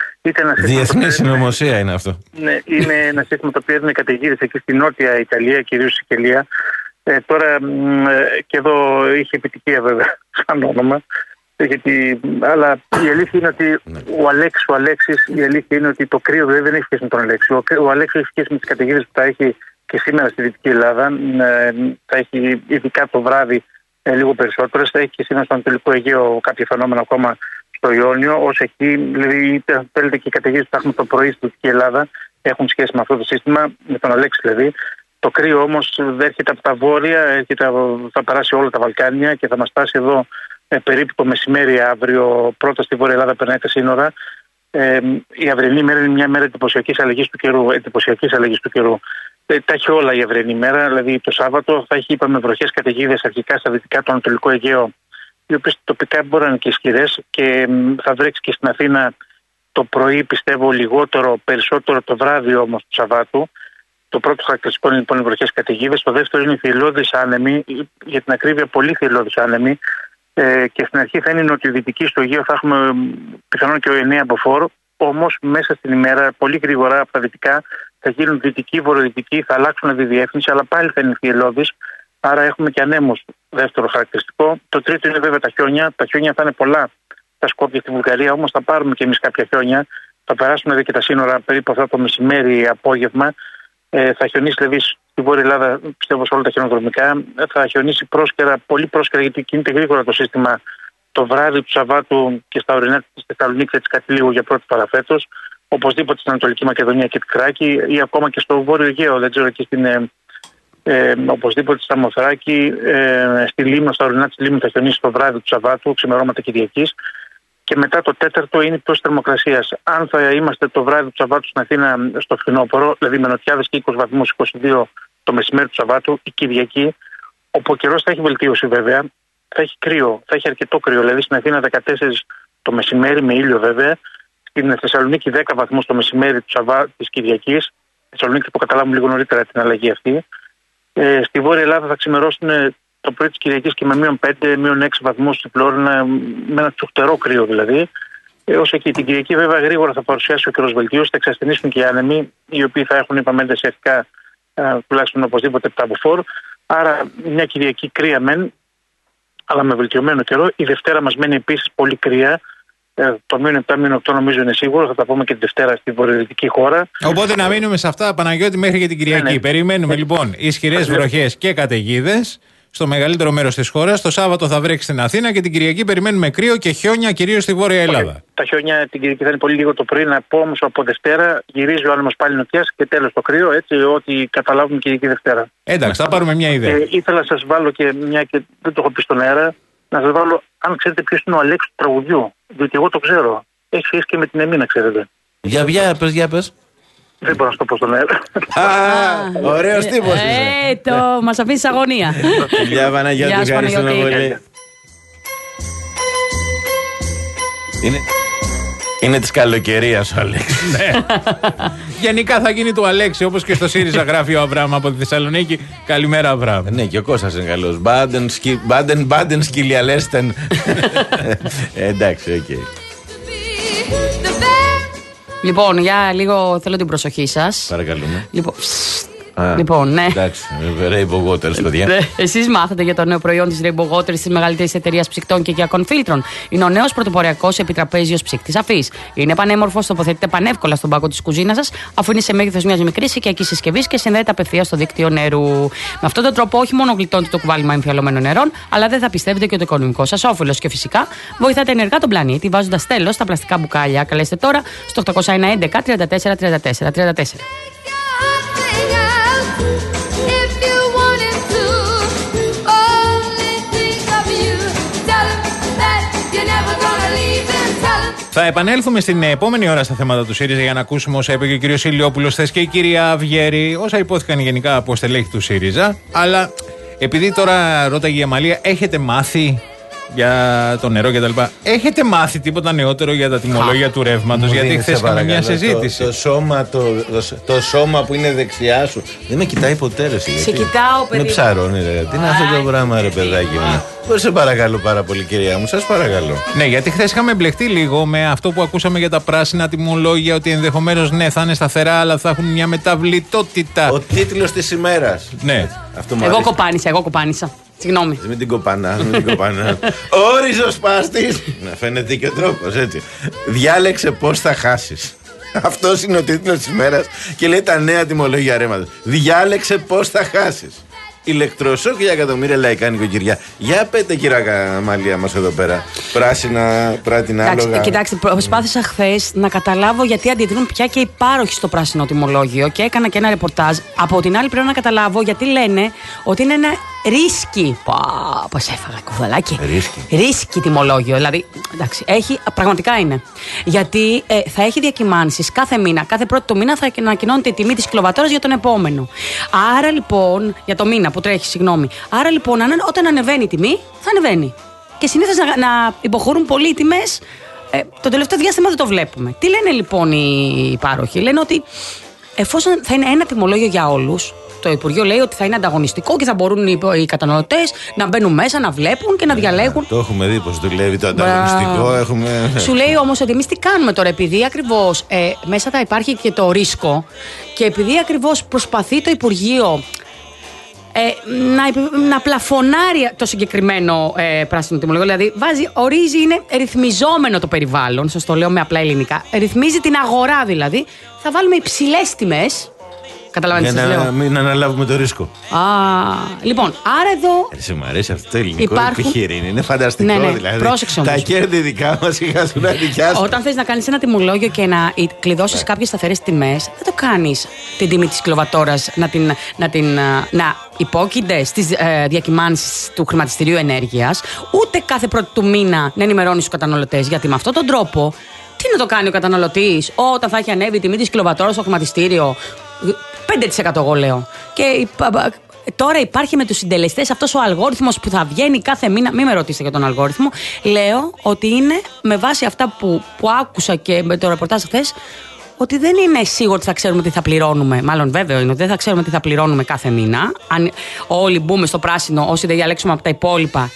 S3: Διεθνή συνωμοσία είναι αυτό.
S6: Ναι, είναι ένα σύστημα το οποίο έδινε καταιγίδες εκεί στη νότια Ιταλία, κυρίως στη Σικελία. Ε, τώρα μ, και εδώ είχε επιτυχία βέβαια σαν όνομα. Γιατί, αλλά η αλήθεια είναι ότι ναι. ο Αλέξης, ο Αλέξης, η αλήθεια είναι ότι το κρύο δηλαδή δεν έχει σχέση με τον Αλέξη. Ο, ο Αλέξης έχει σχέση με τις καταιγίδες που θα έχει και σήμερα στη Δυτική Ελλάδα. Ε, θα έχει ειδικά το βράδυ ε, λίγο περισσότερες. Θα έχει και σήμερα στο Ανατολικό Αιγαίο κάποια φαινόμενα ακόμα στο Ιόνιο. Ως εκεί, δηλαδή, είτε θέλετε και οι καταιγίδες που θα έχουμε το πρωί στη Δυτική Ελλάδα έχουν σχέση με αυτό το σύστημα, με τον Αλέξη δηλαδή. Το κρύο όμως έρχεται από τα βόρεια, έρχεται, θα περάσει όλα τα Βαλκάνια και θα μας φτάσει εδώ. Ε, περίπου το μεσημέρι αύριο, πρώτα στη Βόρεια Ελλάδα περνάει τα σύνορα. Ε, η αυριανή μέρα είναι μια μέρα εντυπωσιακής αλλαγής του καιρού. Εντυπωσιακής αλλαγής του καιρού. Ε, τα έχει όλα η αυριανή μέρα, δηλαδή το Σάββατο θα έχει, είπαμε, βροχές καταιγίδες αρχικά στα δυτικά του Ανατολικό Αιγαίο, οι οποίες τοπικά μπορεί να είναι και ισχυρές και θα βρέξει και στην Αθήνα το πρωί, πιστεύω, λιγότερο, περισσότερο το βράδυ όμως του Σαββάτου. Το πρώτο χαρακτηριστικό είναι λοιπόν οι βροχές καταιγίδες. Το δεύτερο είναι οι θηελώδεις άνεμοι, για την ακρίβεια πολύ θηελώδεις άνεμοι. Ε, και στην αρχή θα είναι νοτιοδυτική, στο Αιγαίο θα έχουμε πιθανόν και ο εννέα από φόρ. Όμως μέσα στην ημέρα, πολύ γρήγορα από τα δυτικά, θα γίνουν δυτική, βορειοδυτική, θα αλλάξουν αντιδιεύθυνση, αλλά πάλι θα είναι θηελώδεις. Άρα έχουμε και ανέμους, δεύτερο χαρακτηριστικό. Το τρίτο είναι βέβαια τα χιόνια. Τα χιόνια θα είναι πολλά στα Σκόπια στη Βουλγαρία, όμως θα πάρουμε και εμείς κάποια χιόνια. Θα περάσουν εδώ και τα σύνορα περίπου αυτό το μεσημέρι, απόγευμα. Ε, θα χιονίσει δηλαδή στη Βόρεια Ελλάδα, πιστεύω σε όλα τα χιονοδρομικά. Θα χιονίσει πρόσκαιρα, πολύ πρόσκαιρα, γιατί κινείται γρήγορα το σύστημα το βράδυ του Σαββάτου και στα ορεινά τη Θεσσαλονίκη, έτσι κάτι λίγο για πρώτη φορά φέτος. Οπωσδήποτε στην Ανατολική Μακεδονία και την Κράκη ή ακόμα και στο Βόρειο Αιγαίο, δεν ξέρω, και στην. Ε, ε, οπωσδήποτε στα Μοθράκη, ε, στη Λίμνο, στα ορεινά τη Λίμνου θα χιονίσει το βράδυ του Σαββάτου, ξημερώματα Κυριακής. Και μετά το τέταρτο είναι η πτώση θερμοκρασίας. Αν θα είμαστε το βράδυ του Σαββάτου στην Αθήνα στο φθινόπωρο, δηλαδή με νοτιάδες και είκοσι βαθμούς, είκοσι δύο το μεσημέρι του Σαββάτου, η Κυριακή, όπου ο καιρός θα έχει βελτίωση βέβαια, θα έχει κρύο, θα έχει αρκετό κρύο. Δηλαδή στην Αθήνα δεκατέσσερα το μεσημέρι με ήλιο βέβαια, στην Θεσσαλονίκη δέκα βαθμούς το μεσημέρι του Σαββάτου της Κυριακής. Θεσσαλονίκη που καταλάβουμε λίγο νωρίτερα την αλλαγή αυτή. Ε, στη Βόρεια Ελλάδα θα ξημερώσουν το πρωί της Κυριακής και με μείον πέντε, μείον έξι βαθμούς στη Φλόρινα, με ένα τσουχτερό κρύο δηλαδή. Έως εκεί την Κυριακή, βέβαια, γρήγορα θα παρουσιάσει ο καιρός βελτίωση, θα εξασθενήσουν και οι άνεμοι, οι οποίοι θα έχουν, είπαμε, εντασιατικά τουλάχιστον οπωσδήποτε επτά από φόρ.
S12: Άρα μια Κυριακή κρύα μεν, αλλά με βελτιωμένο καιρό. Η Δευτέρα μας μένει επίσης πολύ κρύα. Ε, το μήνυμα επτά, μήνυμα οκτώ νομίζω είναι σίγουρο. Θα τα πούμε και τη Δευτέρα στην βορειοδυτική χώρα.
S5: Οπότε να μείνουμε σε αυτά, Παναγιώτη, μέχρι και την Κυριακή. Ναι, ναι. Περιμένουμε λοιπόν ισχυρές βροχές και καταιγίδες στο μεγαλύτερο μέρος της χώρας. Το Σάββατο θα βρέξει στην Αθήνα και την Κυριακή περιμένουμε κρύο και χιόνια κυρίως στη Βόρεια Ελλάδα. Okay.
S12: Τα χιόνια την Κυριακή θα είναι πολύ λίγο το πρωί. Να πω όμως από Δευτέρα γυρίζει ο άνεμος πάλι νοτιάς και τέλος το κρύο. Έτσι, ό,τι καταλάβουμε Κυριακή Δευτέρα.
S5: Εντάξει, θα πάρουμε μια ιδέα.
S12: Ε, ήθελα να σας βάλω και μια και δεν το έχω πει στον αέρα. Να σας βάλω, αν ξέρετε ποιος είναι ο Αλέξης του τραγουδιού. Διότι εγώ το ξέρω. Έχει σχέση και με την Εμίνα, ξέρετε.
S3: Για, για πες, για πες.
S12: Δεν μπορώ να το πω στον αέρα.
S3: Α, ωραίος τύπος είσαι.
S4: Ε, το μας αφήσεις αγωνία.
S3: Γεια Παναγιώτη, ευχαριστούμε πολύ. Είναι... Είναι της καλοκαιρίας ο Αλέξης.
S5: Ναι. Γενικά θα γίνει του Αλέξη, όπως και στο ΣΥΡΙΖΑ γράφει ο Αβραάμ από τη Θεσσαλονίκη. Καλημέρα, Αβραάμ.
S3: Ναι, και ο Κώστας είναι καλός. Μπάντεν, σκι... μπάντεν, μπάντεν, σκυλιαλέστεν. Εντάξει, οκ. Okay.
S4: Λοιπόν, για λίγο θέλω την προσοχή σας.
S3: Παρακαλούμε.
S4: Λοιπόν, Α, λοιπόν, ναι.
S3: Εντάξει, Rainbow Waters, παιδιά.
S4: Εσείς μάθατε για το νέο προϊόν της Rainbow Waters, της μεγαλύτερης εταιρείας ψυκτών και οικιακών φίλτρων. Είναι ο νέος πρωτοποριακός επιτραπέζιος ψύκτης αφής. Είναι πανέμορφος, τοποθετείται πανεύκολα στον πάγκο της κουζίνας σας, αφού είναι σε μέγεθος μιας μικρής οικιακής συσκευής και συνδέεται απευθείας στο δίκτυο νερού. Με αυτόν τον τρόπο, όχι μόνο γλιτώνετε το κουβάλιμα εμφιαλωμένων νερών, αλλά δεν θα πιστεύετε και το οικονομικό σας όφελος. Και φυσικά βοηθάτε ενεργά τον πλανήτη, βάζοντας τέλος στα πλαστικά μπουκάλια. Καλέστε τώρα στο οκτώ ένα ένα τριάντα τέσσερα τριάντα τέσσερα τριάντα τέσσερα.
S5: Θα επανέλθουμε στην επόμενη ώρα στα θέματα του ΣΥΡΙΖΑ για να ακούσουμε όσα είπε και ο κύριος Ηλιόπουλος χθες και η κυρία Αυγέρη, όσα υπόθηκαν γενικά από στελέχη του ΣΥΡΙΖΑ. Αλλά επειδή τώρα ρώταγε η Αμαλία, έχετε μάθει για το νερό και τα λοιπά, έχετε μάθει τίποτα νεότερο για τα τιμολόγια του ρεύματος? Γιατί χθες είχαμε μια συζήτηση.
S3: Το, το, σώμα, το, το, το σώμα που είναι δεξιά σου δεν με κοιτάει ποτέ, ρε.
S4: Σε κοιτάω, παιδί.
S3: Με ψαρώνει, ρε. Τι είναι αυτό το πράγμα, ρε παιδάκι μου? Πώς σε παρακαλώ πάρα πολύ, κυρία μου, σας παρακαλώ.
S5: Ναι, γιατί χθες είχαμε μπλεχτεί λίγο με αυτό που ακούσαμε για τα πράσινα τιμολόγια, ότι ενδεχομένως ναι, θα είναι σταθερά, αλλά θα έχουν μια μεταβλητότητα.
S3: Ο τίτλος της ημέρας.
S5: Ναι.
S3: Αυτό
S4: εγώ κοπάνισα, εγώ κοπάνισα. Συγγνώμη.
S3: Μην την κοπανά, μην την κοπανά. Ο ριζοσπάστης. Να φαίνεται και ο τρόπος, έτσι. Διάλεξε πώς θα χάσεις. Αυτός είναι ο τίτλος της ημέρας και λέει τα νέα τιμολόγια ρεύματος. Διάλεξε πώς θα χάσεις. Ηλεκτροσόκ για εκατομμύρια λαϊκά νοικοκυριά. Για πέτε, κυρία Αμαλία μας εδώ πέρα. Πράσινα, πράτινα άλογα.
S4: Κοιτάξτε, προσπάθησα χθες να καταλάβω γιατί αντιδρούν πια και οι πάροχοι στο πράσινο τιμολόγιο και έκανα και ένα ρεπορτάζ. Από την άλλη, πρέπει να καταλάβω γιατί λένε ότι είναι ένα ρίσκι. Πώς έφαγα κουβαλάκι.
S3: Ρίσκι.
S4: Ρίσκι τιμολόγιο. Δηλαδή, εντάξει, έχει, πραγματικά είναι. Γιατί ε, θα έχει διακυμάνσεις κάθε μήνα. Κάθε πρώτο του μήνα θα ανακοινώνεται η τιμή της κιλοβατόρας για τον επόμενο. Άρα λοιπόν, για το μήνα που τρέχει, συγγνώμη. Άρα λοιπόν, όταν ανεβαίνει η τιμή, θα ανεβαίνει. Και συνήθως να, να υποχωρούν πολύ οι τιμές. Ε, το τελευταίο διάστημα δεν το βλέπουμε. Τι λένε λοιπόν οι πάροχοι? Λένε ότι εφόσον θα είναι ένα τιμολόγιο για όλους, το Υπουργείο λέει ότι θα είναι ανταγωνιστικό και θα μπορούν οι, οι καταναλωτές να μπαίνουν μέσα, να βλέπουν και να διαλέγουν.
S3: Το έχουμε δει πως δουλεύει το ανταγωνιστικό. Έχουμε...
S4: Σου λέει όμως ότι εμείς τι κάνουμε τώρα, επειδή ακριβώς ε, μέσα θα υπάρχει και το ρίσκο και επειδή ακριβώς προσπαθεί το Υπουργείο Ε, να, να πλαφωνάρει το συγκεκριμένο ε, πράσινο τιμολόγιο. Δηλαδή, βάζει, ορίζει, είναι ρυθμιζόμενο το περιβάλλον. Σας το λέω με απλά ελληνικά. Ρυθμίζει την αγορά δηλαδή. Θα βάλουμε υψηλές τιμές. Καταλαβαίνετε τι σας λέω?
S3: Για να μην αναλάβουμε το ρίσκο.
S4: Α, λοιπόν, άρα εδώ.
S3: Εσύ μου αρέσει αυτό το ελληνικό
S4: υπάρχουν...
S3: επιχείρημα. Είναι φανταστικό.
S4: Ναι, ναι.
S3: Δηλαδή.
S4: Πρόσεξε όμως.
S3: Τα κέρδη δικά μας είχαν να δικιάσουν.
S4: Όταν θες να κάνεις ένα τιμολόγιο και να κλειδώσεις ναι. κάποιες σταθερές τιμές, δεν το κάνεις την τιμή της κιλοβατόρας να την. Να την να υπόκεινται στις ε, διακυμάνσεις του χρηματιστηρίου ενέργειας, ούτε κάθε πρώτη του μήνα να ενημερώνει τους καταναλωτές. Γιατί με αυτόν τον τρόπο, τι να το κάνει ο καταναλωτής όταν θα έχει ανέβει η τιμή της κιλοβατόρας στο χρηματιστήριο? πέντε τοις εκατό εγώ λέω. Και τώρα υπάρχει με τους συντελεστές αυτός ο αλγόριθμος που θα βγαίνει κάθε μήνα. Μην με ρωτήσετε για τον αλγόριθμο. Λέω ότι είναι με βάση αυτά που, που άκουσα και με το ρεπορτάζ χθες, ότι δεν είναι σίγουρο ότι θα ξέρουμε τι θα πληρώνουμε. Μάλλον βέβαιο είναι ότι δεν θα ξέρουμε τι θα πληρώνουμε κάθε μήνα. Αν όλοι μπούμε στο πράσινο, όσοι δεν διαλέξουμε από τα υπόλοιπα,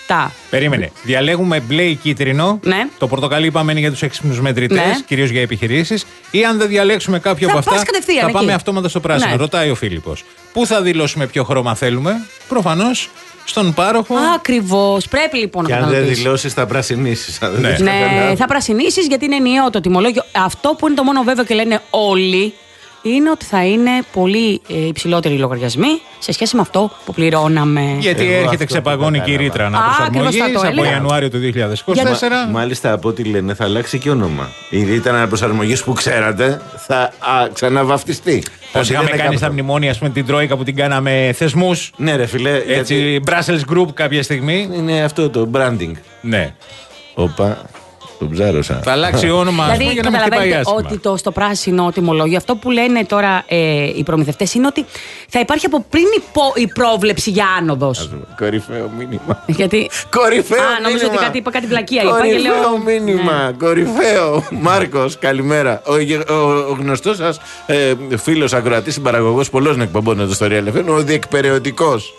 S4: επτά.
S5: Περίμενε. Διαλέγουμε μπλε ή κίτρινο.
S4: Ναι.
S5: Το πορτοκαλί είπαμε είναι για τους έξυπνους μετρητές,
S4: Ναι.
S5: κυρίως για επιχειρήσεις. Ή αν δεν διαλέξουμε κάποιο
S4: Θα
S5: από αυτά,
S4: πας κατευθείαν
S5: θα
S4: εκεί.
S5: πάμε αυτόματα στο πράσινο.
S4: Ναι.
S5: Ρωτάει ο Φίλιππος. Πού θα δηλώσουμε ποιο χρώμα θέλουμε? Προφανώς στον πάροχο.
S4: Ακριβώς. Πρέπει λοιπόν
S3: Και
S4: να
S3: αν δεν
S4: κατανοήσεις.
S3: δηλώσει, θα πρασινίσει.
S5: Ναι.
S4: Ναι, θα πρασινίσεις γιατί είναι ενιαίο το τιμολόγιο. Αυτό που είναι το μόνο βέβαιο και λένε όλοι είναι ότι θα είναι πολύ ε, υψηλότεροι οι λογαριασμοί σε σχέση με αυτό που πληρώναμε.
S5: Γιατί
S3: Εγώ
S5: έρχεται
S3: αυτό
S5: ξεπαγώνικη η
S3: που
S5: ρήτρα
S4: Α, ακριβώς
S5: αναπροσαρμογής
S4: θα το
S5: από
S4: έλεγα.
S5: Ιανουάριο του δύο χιλιάδες είκοσι τέσσερα.
S3: Μάλιστα, από ό,τι λένε, θα αλλάξει και όνομα. Η ρήτρα αναπροσαρμογής που ξέρατε θα α, ξαναβαφτιστεί.
S5: Πώς
S3: Θα
S5: είχαμε
S3: είναι
S5: κάνει
S3: κάπου-
S5: στα μνημόνια, ας πούμε, την Τρόικα που την κάναμε θεσμούς.
S3: Ναι, ρε φιλέ.
S5: Έτσι, Brussels Group κάποια στιγμή.
S3: Είναι αυτό το branding.
S5: Ναι.
S3: Όπα, τον ψάρωσα.
S5: Θα αλλάξει όνομα, ας πούμε,
S4: Δηλαδή,
S5: για να μην χτυπάει
S4: καταλαβαίνετε
S5: άσχημα.
S4: ότι το, στο πράσινο τιμολόγιο αυτό που λένε τώρα ε, οι προμηθευτές είναι ότι θα υπάρχει από πριν η, πο- η πρόβλεψη για άνοδος.
S3: Κορυφαίο μήνυμα.
S4: Γιατί.
S3: Κορυφαίο
S4: Α, νόμιζα
S3: μήνυμα.
S4: ότι κάτι είπα, κάτι πλακία είπα και λέω.
S3: Κορυφαίο μήνυμα.
S4: Ναι.
S3: Κορυφαίο. Μάρκος, καλημέρα. Ο, γε- ο, ο γνωστός σας ε, φίλος ακροατής, συμπαραγωγός πολλών εκπομπών εδώ στο Real εφ εμ, ο διεκπεραιωτικός.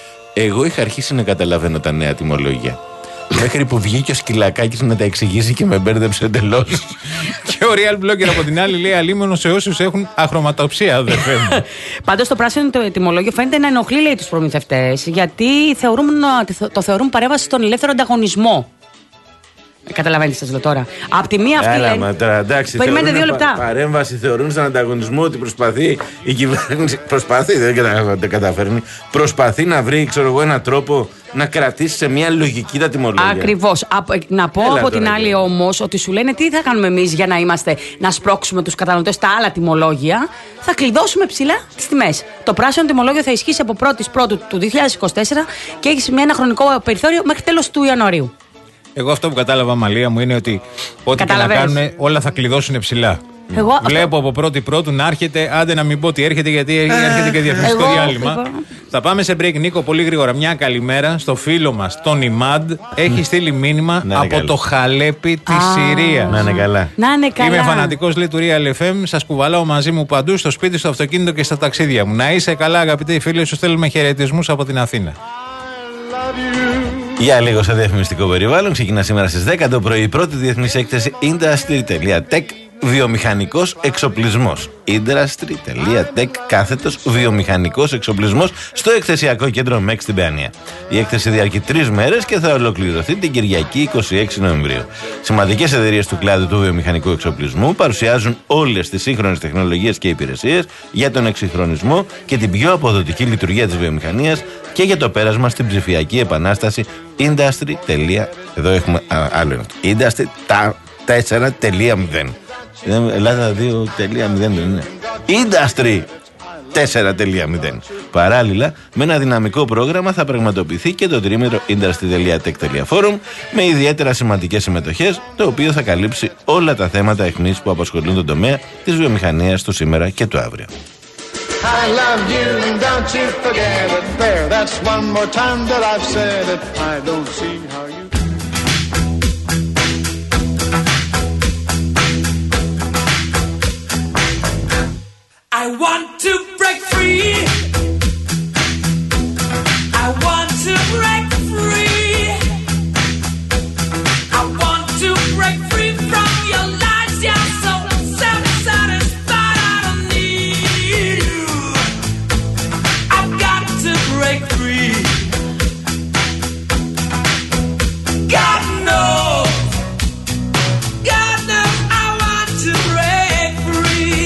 S3: Εγώ είχα αρχίσει να καταλαβαίνω τα νέα τιμολόγια. Μέχρι που βγήκε ο Σκυλακάκης να τα εξηγήσει και με μπέρδεψε εντελώς.
S5: Και ο Real Blogger από την άλλη λέει αλίμονο σε όσους έχουν αχρωματοψία, αδερφέ μου.
S4: Πάντως το πράσινο το τιμολόγιο φαίνεται να ενοχλεί, λέει, τους προμηθευτές, γιατί θεωρούν, το θεωρούν παρέμβαση στον ελεύθερο ανταγωνισμό. Καταλαβαίνετε, σας λέω τώρα. Απ' τη μία αυτή
S3: Έλα,
S4: λένε.
S3: μα τώρα, εντάξει,
S4: Περιμένετε
S3: θεωρούν
S4: δύο λεπτά.
S3: πα- Παρέμβαση θεωρούν στον ανταγωνισμό ότι προσπαθεί η κυβέρνηση. Προσπαθεί, δεν κατα- δεν καταφέρνει. Προσπαθεί να βρει, ξέρω εγώ, έναν τρόπο να κρατήσει σε μια λογική τα τιμολόγια.
S4: Ακριβώς. Απ- Να πω
S3: Έλα
S4: από
S3: τώρα,
S4: την άλλη
S3: κύριε.
S4: όμως ότι σου λένε τι θα κάνουμε εμείς για να είμαστε, να σπρώξουμε τους καταναλωτές στα άλλα τιμολόγια. Θα κλειδώσουμε ψηλά τις τιμές. Το πράσινο τιμολόγιο θα ισχύσει από πρώτη Πρώτου του δύο χιλιάδες είκοσι τέσσερα και έχει μια ένα χρονικό περιθώριο μέχρι τέλος του Ιανουαρίου.
S5: Εγώ αυτό που κατάλαβα, Μαλία μου, είναι ότι ό,τι και να
S4: Καταλαβαίνεις.
S5: κάνουν, όλα θα κλειδώσουν ψηλά.
S4: Εγώ αυτό-
S5: Βλέπω από πρώτη πρώτου να έρχεται, άντε να μην πω ότι έρχεται, γιατί έρχεται και διαφημιστικό
S4: εγώ-
S5: διάλειμμα.
S4: εγώ-
S5: Θα πάμε σε break, Νίκο, πολύ γρήγορα. Μια καλημέρα στο φίλο μας, τον Ιμάντ. Έχει στείλει μήνυμα
S3: Να είναι
S5: από
S3: καλά.
S5: το Χαλέπι της
S4: Α.
S5: Συρίας.
S3: Να είναι καλά.
S4: Να είναι καλά.
S5: Είμαι φανατικός, λέει, του Real εφ εμ. Σας κουβαλάω μαζί μου παντού, στο σπίτι, στο αυτοκίνητο και στα ταξίδια μου. Να είσαι καλά, αγαπητοί φίλοι, σου στέλνουμε χαιρετισμούς από την Αθήνα.
S3: Για λίγο σε διαφημιστικό περιβάλλον. Ξεκινά σήμερα στις δέκα το πρωί η πρώτη διεθνής έκθεση industry.tech βιομηχανικός εξοπλισμός. industry.tech κάθετος βιομηχανικός εξοπλισμός στο εκθεσιακό κέντρο ΜΕΚ στην Παιανία. Η έκθεση διαρκεί τρεις μέρες και θα ολοκληρωθεί την Κυριακή είκοσι έξι Νοεμβρίου. Σημαντικές εταιρείες του κλάδου του βιομηχανικού εξοπλισμού παρουσιάζουν όλες τις σύγχρονες τεχνολογίες και υπηρεσίες για τον εξυγχρονισμό και την πιο αποδοτική λειτουργία της βιομηχανίας και για το πέρασμα στην ψηφιακή επανάσταση. Industry. Εδώ έχουμε α, άλλο ένα. Industry τα τέσσερα τελεία μηδέν. Ελλάδα δύο τελεία μηδέν δεν είναι. Industry τέσσερα τελεία μηδέν. Παράλληλα, με ένα δυναμικό πρόγραμμα θα πραγματοποιηθεί και το τρίμηνο industry.tech.forum με ιδιαίτερα σημαντικές συμμετοχές, το οποίο θα καλύψει όλα τα θέματα αιχμής που απασχολούν τον τομέα της βιομηχανίας του σήμερα και του αύριο.
S2: I love you and don't you forget it. There, that's one more time that I've said it. I don't see how you.
S9: I want to break free. I want to break free. I want to break free from your lies. You're so self-satisfied. I don't need you. I've got to break free. God knows. God knows I want to break free.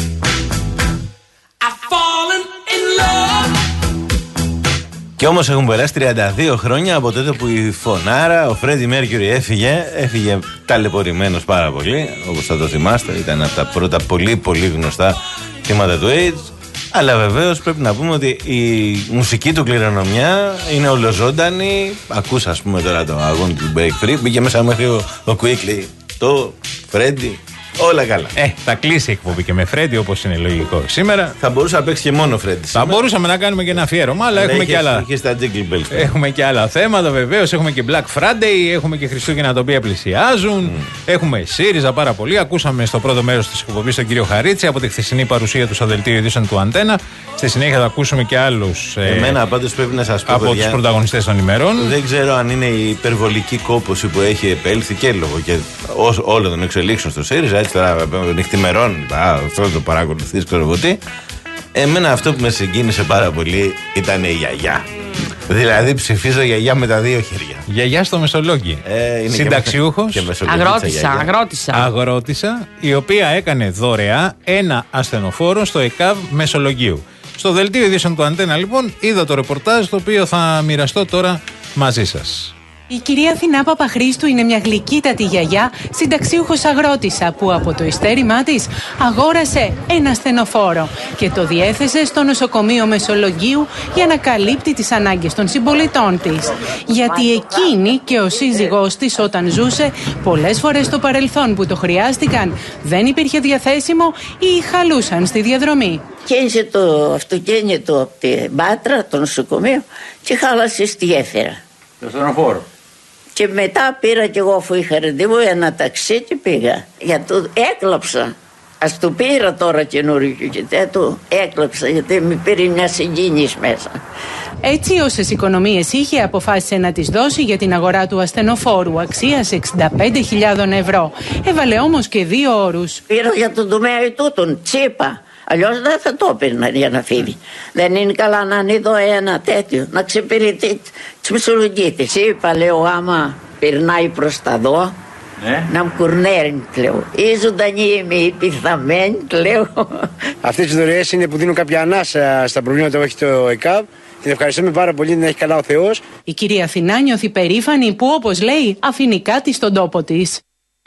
S9: I've fallen in love.
S3: Κι όμως έχουν περάσει τριάντα δύο χρόνια από τότε που η φωνάρα, ο Φρέντι Μέρκιουρι έφυγε. Έφυγε ταλαιπωρημένος πάρα πολύ, όπως θα το θυμάστε. Ήταν από τα πρώτα πολύ πολύ γνωστά θύματα του AIDS. Αλλά βεβαίως πρέπει να πούμε ότι η μουσική του κληρονομιά είναι ολοζώντανη. Ακούς, ας πούμε, τώρα το αγώνα του Break Free. Μπήκε μέσα μέχρι ο, ο Quickly. Το Φρέντι Όλα καλά.
S5: Ε, θα κλείσει η εκπομπή και με Φρέντι, όπως είναι λογικό. Σήμερα
S3: θα μπορούσα να παίξει και μόνο Φρέντι.
S5: Θα μπορούσαμε να κάνουμε και ένα αφιέρωμα, αλλά έχουμε,
S3: έχεις,
S5: και άλλα... έχουμε και άλλα θέματα βεβαίως. Έχουμε και Black Friday, έχουμε και Χριστούγεννα τα οποία πλησιάζουν. Mm. Έχουμε ΣΥΡΙΖΑ πάρα πολύ. Ακούσαμε στο πρώτο μέρος της εκπομπής τον κύριο Χαρίτση από τη χθεσινή παρουσία του στο δελτίο ειδήσεων του Αντένα. Στη συνέχεια θα ακούσουμε και άλλους
S3: Εμένα, πάντως, πρέπει να σας πω,
S5: από τους πρωταγωνιστές των ημερών.
S3: Δεν ξέρω αν είναι η υπερβολική κόπωση που έχει επέλθει και λόγω και όλων των εξελίξεων στο ΣΥΡΙΖΑ. Έτσι τώρα νυχτημερών, αυτό το παρακολουθείς, ξέρω εγώ τι. Εμένα αυτό που με συγκίνησε πάρα πολύ ήταν η γιαγιά. Δηλαδή ψηφίζω γιαγιά με τα δύο χέρια.
S5: Γιαγιά στο Μεσολόγγι.
S3: Ε,
S5: Συνταξιούχος.
S4: Αγρότησα, αγρότησα.
S5: Αγρότησα, η οποία έκανε δωρεά ένα ασθενοφόρο στο ΕΚΑΒ Μεσολογγίου. Στο δελτίο ειδήσεων του Αντένα, λοιπόν, είδα το ρεπορτάζ το οποίο θα μοιραστώ τώρα μαζί σας.
S13: Η κυρία Αθηνά Παπαχρήστου είναι μια γλυκύτατη γιαγιά, συνταξίουχος αγρότησα, που από το ειστέρημά της αγόρασε ένα ασθενοφόρο και το διέθεσε στο νοσοκομείο Μεσολογγίου για να καλύπτει τις ανάγκες των συμπολιτών της. Γιατί εκείνη και ο σύζυγός της, όταν ζούσε, πολλές φορές στο παρελθόν που το χρειάστηκαν, δεν υπήρχε διαθέσιμο ή χαλούσαν στη διαδρομή.
S14: Κίνησε το αυτοκίνητο από την Πάτρα, το νοσοκομείο, και χάλασε στη γέφυρα.
S15: Το ασθενοφόρο.
S14: Και μετά πήρα κι εγώ, αφού είχα ραντεβού, ένα ταξί και πήγα. Για το έκλαψα. Ας το πήρα τώρα καινούριο και δεν το έκλαψα, γιατί με πήρε μια συγκίνηση μέσα.
S13: Έτσι, όσες οικονομίες είχε, αποφάσισε να τις δώσει για την αγορά του ασθενοφόρου αξίας εξήντα πέντε χιλιάδες ευρώ. Έβαλε όμως και δύο όρους.
S14: Πήρα για τον τομέα ετούτον, τσίπα. Αλλιώς δεν θα το έπαιρνα για να φύγει. Δεν είναι καλά να είναι εδώ ένα τέτοιο, να ξεπηρετεί τις Μεσολογγίτες. Είπα, λέω, άμα περνάει προς τα δω, ναι, να μου κουρνέρει, λέω. Η ζωντανή είμαι, η πιθαμένη, λέω.
S16: Αυτές τις δωρεές είναι που δίνουν κάποια ανάσα στα προβλήματα που έχει το ΕΚΑΒ. Την ευχαριστούμε πάρα πολύ, την έχει καλά ο Θεός.
S13: Η κυρία Αθηνά νιώθει περήφανη που, όπως λέει, αφήνει κάτι στον τόπο της.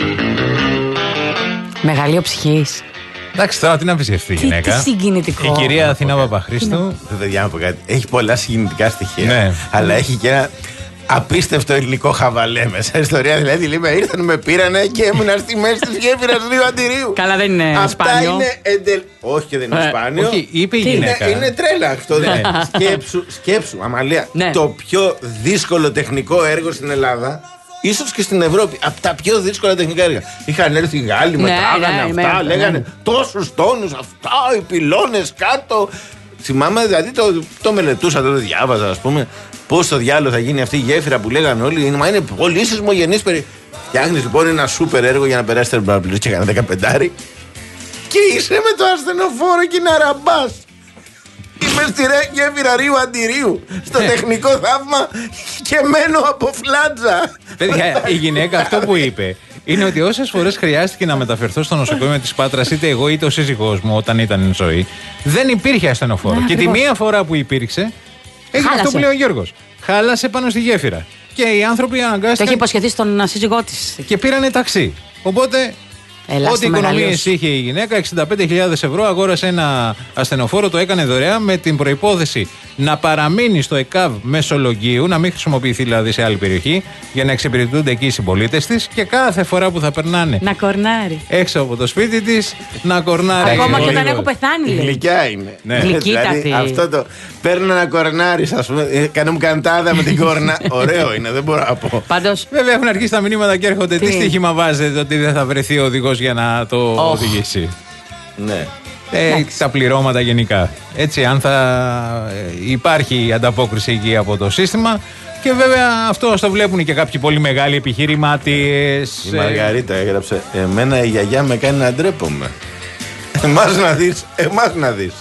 S4: Μεγαλείο ψυχής.
S5: Εντάξει, τώρα τι να πεις αυτή η γυναίκα.
S4: Τι συγκινητικό.
S5: Η κυρία Αθηνά Παπαχρήστου.
S3: Παιδιά, να πω κάτι. Έχει πολλά συγκινητικά στοιχεία.
S5: Ναι.
S3: Αλλά έχει και ένα απίστευτο ελληνικό χαβαλέ μέσα. Ιστορία δηλαδή, λέμε, ήρθαν, με πήρανε και έμεινα στη μέση τη γέφυρα Ρίου Αντιρίου.
S4: Καλά, δεν είναι
S3: Αυτά
S4: σπάνιο.
S3: Είναι εντελ... Όχι και δεν είναι
S5: ε,
S3: σπάνιο.
S5: Όχι, είπε η γυναίκα.
S3: Είναι, είναι τρέλα αυτό. Ναι. σκέψου, σκέψου, Αμαλία.
S4: Ναι.
S3: Το πιο δύσκολο τεχνικό έργο στην Ελλάδα. Ίσως και στην Ευρώπη, από τα πιο δύσκολα τεχνικά έργα. Είχαν έρθει οι Γάλλοι,
S4: ναι,
S3: μετράγανε
S4: ναι,
S3: αυτά,
S4: ναι,
S3: λέγανε
S4: ναι.
S3: τόσους τόνους, αυτά, οι πυλώνες κάτω. Θυμάμαι, δηλαδή το, το μελετούσα, το διάβαζα, ας πούμε, πώς το διάλογο θα γίνει αυτή η γέφυρα που λέγανε όλοι. Μα είναι πολύ σεισμογενής περί. Φτιάχνεις λοιπόν ένα σούπερ έργο για να περάσει την παραπλήρωση και κανένα δεκαπεντάρι. Και είσαι με το ασθενοφόρο και να ραμπάς. Είμαι στη γέφυρα Ρίου Αντιρίου, στο τεχνικό θαύμα και μένω από φλάτζα.
S5: Παιδιά, η γυναίκα αυτό που είπε είναι ότι όσες φορές χρειάστηκε να μεταφερθώ στο νοσοκομείο της Πάτρας, είτε εγώ είτε ο σύζυγός μου όταν ήταν εν ζωή, δεν υπήρχε ασθενοφόρο.
S4: Ναι,
S5: και τη μία φορά που υπήρξε, έγινε αυτό που λέει ο Γιώργος. Χάλασε πάνω στη γέφυρα. Και οι άνθρωποι αναγκάστηκαν.
S4: Το έχει υποσχεθεί στον σύζυγό της.
S5: Και πήρανε ταξί. Οπότε.
S4: Έλα,
S5: ό,τι οικονομίες είχε η γυναίκα, εξήντα πέντε χιλιάδες ευρώ, αγόρασε ένα ασθενοφόρο, το έκανε δωρεάν με την προϋπόθεση να παραμείνει στο ΕΚΑΒ Μεσολογγίου, να μην χρησιμοποιηθεί δηλαδή σε άλλη περιοχή, για να εξυπηρετούνται εκεί οι συμπολίτες της και κάθε φορά που θα περνάνε
S4: να κορνάρει
S5: έξω από το σπίτι της, να κορνάρει.
S4: Ακόμα και όταν έχω πεθάνει, λέει.
S3: Γλυκιά είναι.
S5: Ναι.
S4: Γλυκύτατη.
S3: Δηλαδή, αυτό το παίρνω να κορνάρει, α πούμε. Κάνε μου καντάδα με την κόρνα. Ωραίο είναι, δεν μπορώ να πω.
S4: Πάντως.
S5: Βέβαια έχουν αρχίσει τα μηνύματα και έρχονται. Τι, τι στοίχημα βάζετε ότι δεν θα βρεθεί ο οδηγός για να το oh. οδηγήσει.
S3: Ναι.
S5: Ε, τα πληρώματα γενικά. Έτσι, αν θα υπάρχει ανταπόκριση εκεί από το σύστημα. Και βέβαια αυτό το βλέπουν και κάποιοι πολύ μεγάλοι επιχειρηματίες.
S3: Η Μαργαρίτα έγραψε: εμένα η γιαγιά με κάνει να ντρέπομαι. Εμάς να δεις, εμάς να δεις.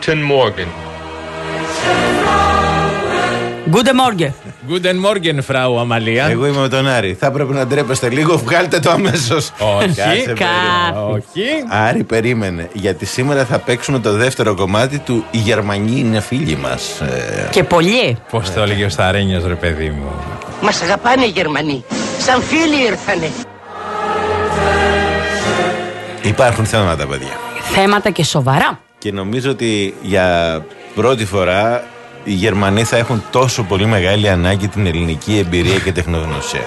S15: Guten Morgen.
S4: Guten Morgen.
S5: Guten Morgen, Frau Αμαλία.
S3: Εγώ είμαι με τον Άρη. Θα πρέπει να ντρέπεστε λίγο, βγάλτε το αμέσως.
S5: Όχι.
S3: Όχι. Άρη, περίμενε. Γιατί σήμερα θα παίξουμε το δεύτερο κομμάτι του «Οι Γερμανοί είναι φίλοι μας».
S4: Και πολλοί.
S5: Πώς το έλεγε ο Σταρένιος, ρε παιδί μου.
S17: Μας αγαπάνε οι Γερμανοί. Σαν φίλοι ήρθανε.
S3: Υπάρχουν θέματα, παιδιά.
S4: Θέματα και σοβαρά.
S3: Και νομίζω ότι για πρώτη φορά οι Γερμανοί θα έχουν τόσο πολύ μεγάλη ανάγκη την ελληνική εμπειρία και τεχνογνωσία.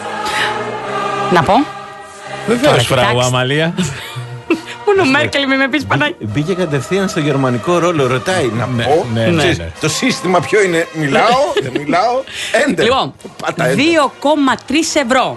S4: Να πω.
S5: Βεβαίως, Φράου Αμαλία.
S4: Μόνο Μέρκελ μην με πεις Πανάγι.
S3: Μπήκε κατευθείαν στο γερμανικό ρόλο, ρωτάει να
S5: ναι,
S3: πω.
S5: Ναι, ναι, ναι.
S3: Το σύστημα ποιο είναι, μιλάω, δεν μιλάω. Έντερ.
S4: Λοιπόν, δύο κόμμα τρία ευρώ.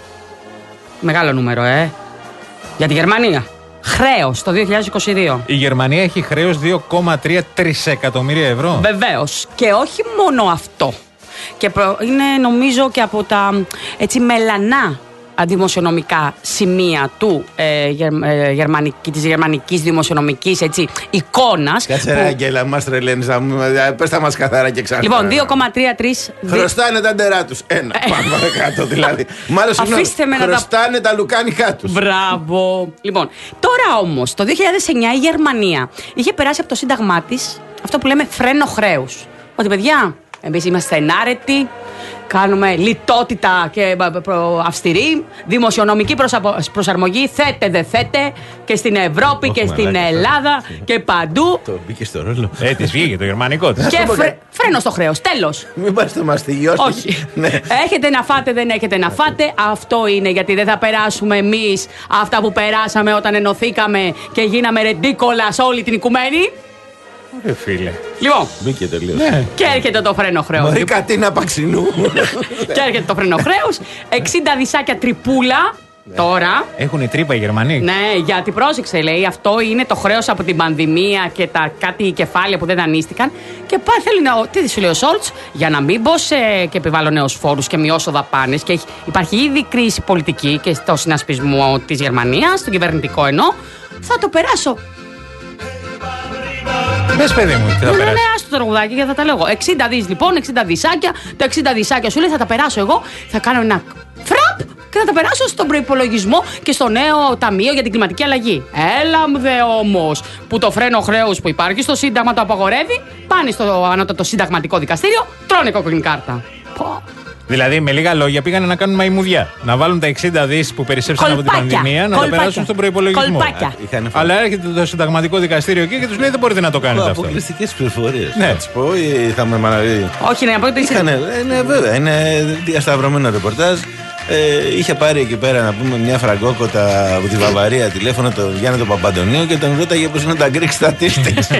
S4: Μεγάλο νούμερο, ε. Για τη Γερμανία. Χρέος το δύο χιλιάδες είκοσι δύο.
S5: Η Γερμανία έχει χρέος δύο κόμμα τρία τρισεκατομμύρια ευρώ.
S4: Βεβαίως. Και όχι μόνο αυτό. Και προ... είναι νομίζω και από τα έτσι μελανά δημοσιονομικά σημεία του ε, γερ, ε, γερμανική, της γερμανικής δημοσιονομικής έτσι, εικόνας.
S3: Κάτσε
S4: που...
S3: ρε Αγγέλα, μας τρελαίνεις, πες τα μας καθαρά και ξανά.
S4: Λοιπόν, δύο κόμμα τρία τρία.
S3: Χρωστάνε τα ντερά τους. Ένα, πάμε παρακάτω δηλαδή. Μάλλον συγγνώμη, χρωστάνε τα... τα λουκάνικά τους.
S4: Μπράβο. Λοιπόν, τώρα όμως, το δύο χιλιάδες εννιά η Γερμανία είχε περάσει από το σύνταγμά της αυτό που λέμε φρένο χρέους. Ότι παιδιά, εμείς είμαστε ενάρετοι, κάνουμε λιτότητα και αυστηρή, δημοσιονομική προσαρμογή, θέτε δε θέτε και στην Ευρώπη και στην Ελλάδα και παντού.
S3: Το μπήκε στο ρόλο.
S5: Ε, της βγήκε το γερμανικό της.
S4: Και φρε, φρένο στο χρέος, τέλος.
S3: Μην πάρεις το μαστιγιό.
S4: Όχι. Έχετε να φάτε, δεν έχετε να φάτε. Αυτό είναι γιατί δεν θα περάσουμε εμείς αυτά που περάσαμε όταν ενωθήκαμε και γίναμε ρεντίκολα σε όλη την οικουμένη.
S5: Ρε φίλε.
S4: Λοιπόν,
S3: μπήκε τελείως.
S4: Ναι. Και έρχεται το φρένο χρέος.
S3: Μωρή Κατίνα Παξινού.
S4: Και έρχεται το φρένο χρέος. εξήντα δισάκια τρυπούλα. Ναι. Τώρα.
S5: Έχουν τρύπα οι Γερμανοί.
S4: Ναι, γιατί πρόσεξε, λέει, αυτό είναι το χρέος από την πανδημία και τα κάτι κεφάλαια που δεν δανείστηκαν. Και πάει, θέλει να. Τι σου λέει ο Σόλτς, για να μην μπω σε, και επιβάλλω νέους φόρους και μειώσω δαπάνες. Και έχει, υπάρχει ήδη κρίση πολιτική και στο συνασπισμό της Γερμανίας, στον κυβερνητικό εννοώ. Θα το περάσω.
S5: Πες παιδί μου, τι θα
S4: ναι,
S5: περάσει.
S4: Ναι, άστο το τραγουδάκι και θα τα λέγω. εξήντα δις λοιπόν, εξήντα δισάκια. Το εξήντα δισάκια σου λέει θα τα περάσω εγώ. Θα κάνω ένα φραπ και θα τα περάσω στον προϋπολογισμό και στο νέο ταμείο για την κλιματική αλλαγή. Έλα μου δε όμως που το φρένο χρέους που υπάρχει στο Σύνταγμα το απαγορεύει. Πάνε στο ανώτατο συνταγματικό δικαστήριο, τρώνε κόκκινη κάρτα. Πω.
S5: Δηλαδή, με λίγα λόγια, πήγανε να κάνουν μαϊμουδιά. Να βάλουν τα εξήντα δις που περισσέψαν
S4: κολπάκια,
S5: από την πανδημία να
S4: κολπάκια,
S5: τα περάσουν στον προϋπολογισμό.
S4: Κολπάκια.
S5: Αλλά έρχεται το συνταγματικό δικαστήριο εκεί και τους λέει δεν μπορείτε να το κάνετε αυτό.
S3: Αποκλειστικές πληροφορίες.
S5: Ναι.
S3: Θα τις πω ή είχαμε μαναβεί.
S4: Όχι, ναι, από το
S3: είχαν, ναι, βέβαια, είναι διασταυρωμένο ρεπορτάζ. Ε, είχε πάρει εκεί πέρα να πούμε μια φραγκόκοτα από τη Βαβαρία τηλέφωνο τον Γιάννη τον Παπαντονίου και τον ρώταγε πώς είναι τα Greek Statistics.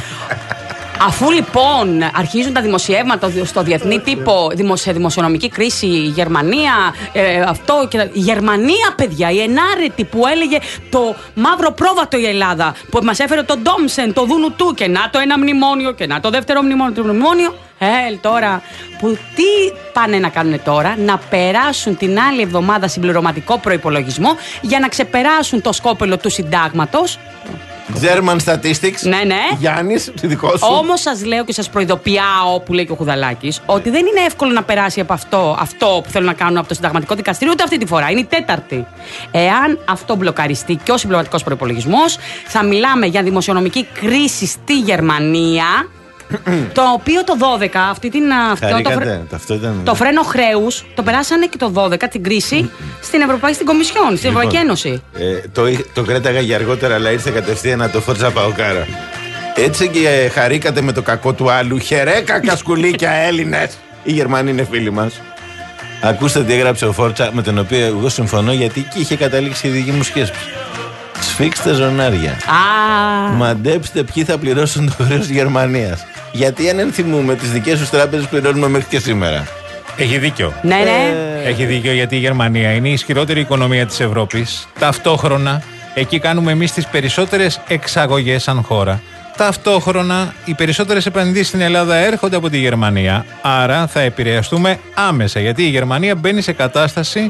S4: Αφού λοιπόν αρχίζουν τα δημοσιεύματα στο διεθνή τύπο, σε δημοσιονομική κρίση, η Γερμανία, ε, αυτό και η Γερμανία, παιδιά, η ενάρετη που έλεγε το μαύρο πρόβατο η Ελλάδα, που μας έφερε το Ντόμσεν, το Δούνου του και να το ένα μνημόνιο και να το δεύτερο μνημόνιο, το μνημόνιο. Ε, τώρα, που τι πάνε να κάνουν τώρα, να περάσουν την άλλη εβδομάδα συμπληρωματικό προϋπολογισμό για να ξεπεράσουν το σκόπελο του συντάγματος.
S3: German Statistics.
S4: Ναι, ναι.
S3: Γιάννης, δικό σου.
S4: Όμως σας λέω και σας προειδοποιάω, που λέει και ο Χουδαλάκης, ότι δεν είναι εύκολο να περάσει από αυτό, αυτό που θέλουν να κάνουν από το συνταγματικό δικαστήριο ούτε αυτή τη φορά. Είναι η τέταρτη. Εάν αυτό μπλοκαριστεί και ο συμπληρωματικός προϋπολογισμός, θα μιλάμε για δημοσιονομική κρίση στη Γερμανία. Το οποίο το δώδεκα, αυτή την, αυτό, το, φρε...
S3: αυτό ήταν...
S4: το φρένο χρέους, το περάσανε και το δώδεκα την κρίση στην Ευρωπαϊκή στην Κομισιόν, στην λοιπόν, Ευρωπαϊκή Ένωση.
S3: Ε, το, το κρέταγα για αργότερα, αλλά ήρθε κατευθείαν να το φόρτσα παοκάρα. Έτσι και χαρήκατε με το κακό του άλλου. Χερέκα κασκουλίκια Έλληνες. Οι Γερμανοί είναι φίλοι μας. Ακούστε τι έγραψε ο Φόρτσα, με τον οποίο εγώ συμφωνώ, γιατί εκεί είχε καταλήξει η δική μου σχέση. Σφίξτε ζωνάρια.
S4: Ah.
S3: Μαντέψτε ποιοι θα πληρώσουν το χρέος της Γερμανίας. Γιατί αν ενθυμούμε, τις δικές τους τράπεζες πληρώνουμε μέχρι και σήμερα.
S5: Έχει δίκιο.
S4: Ναι, ναι.
S5: Ε... Έχει δίκιο γιατί η Γερμανία είναι η ισχυρότερη οικονομία της Ευρώπης. Ταυτόχρονα, εκεί κάνουμε εμείς τις περισσότερες εξαγωγές σαν χώρα. Ταυτόχρονα, οι περισσότερες επενδύσεις στην Ελλάδα έρχονται από τη Γερμανία. Άρα θα επηρεαστούμε άμεσα. Γιατί η Γερμανία μπαίνει σε κατάσταση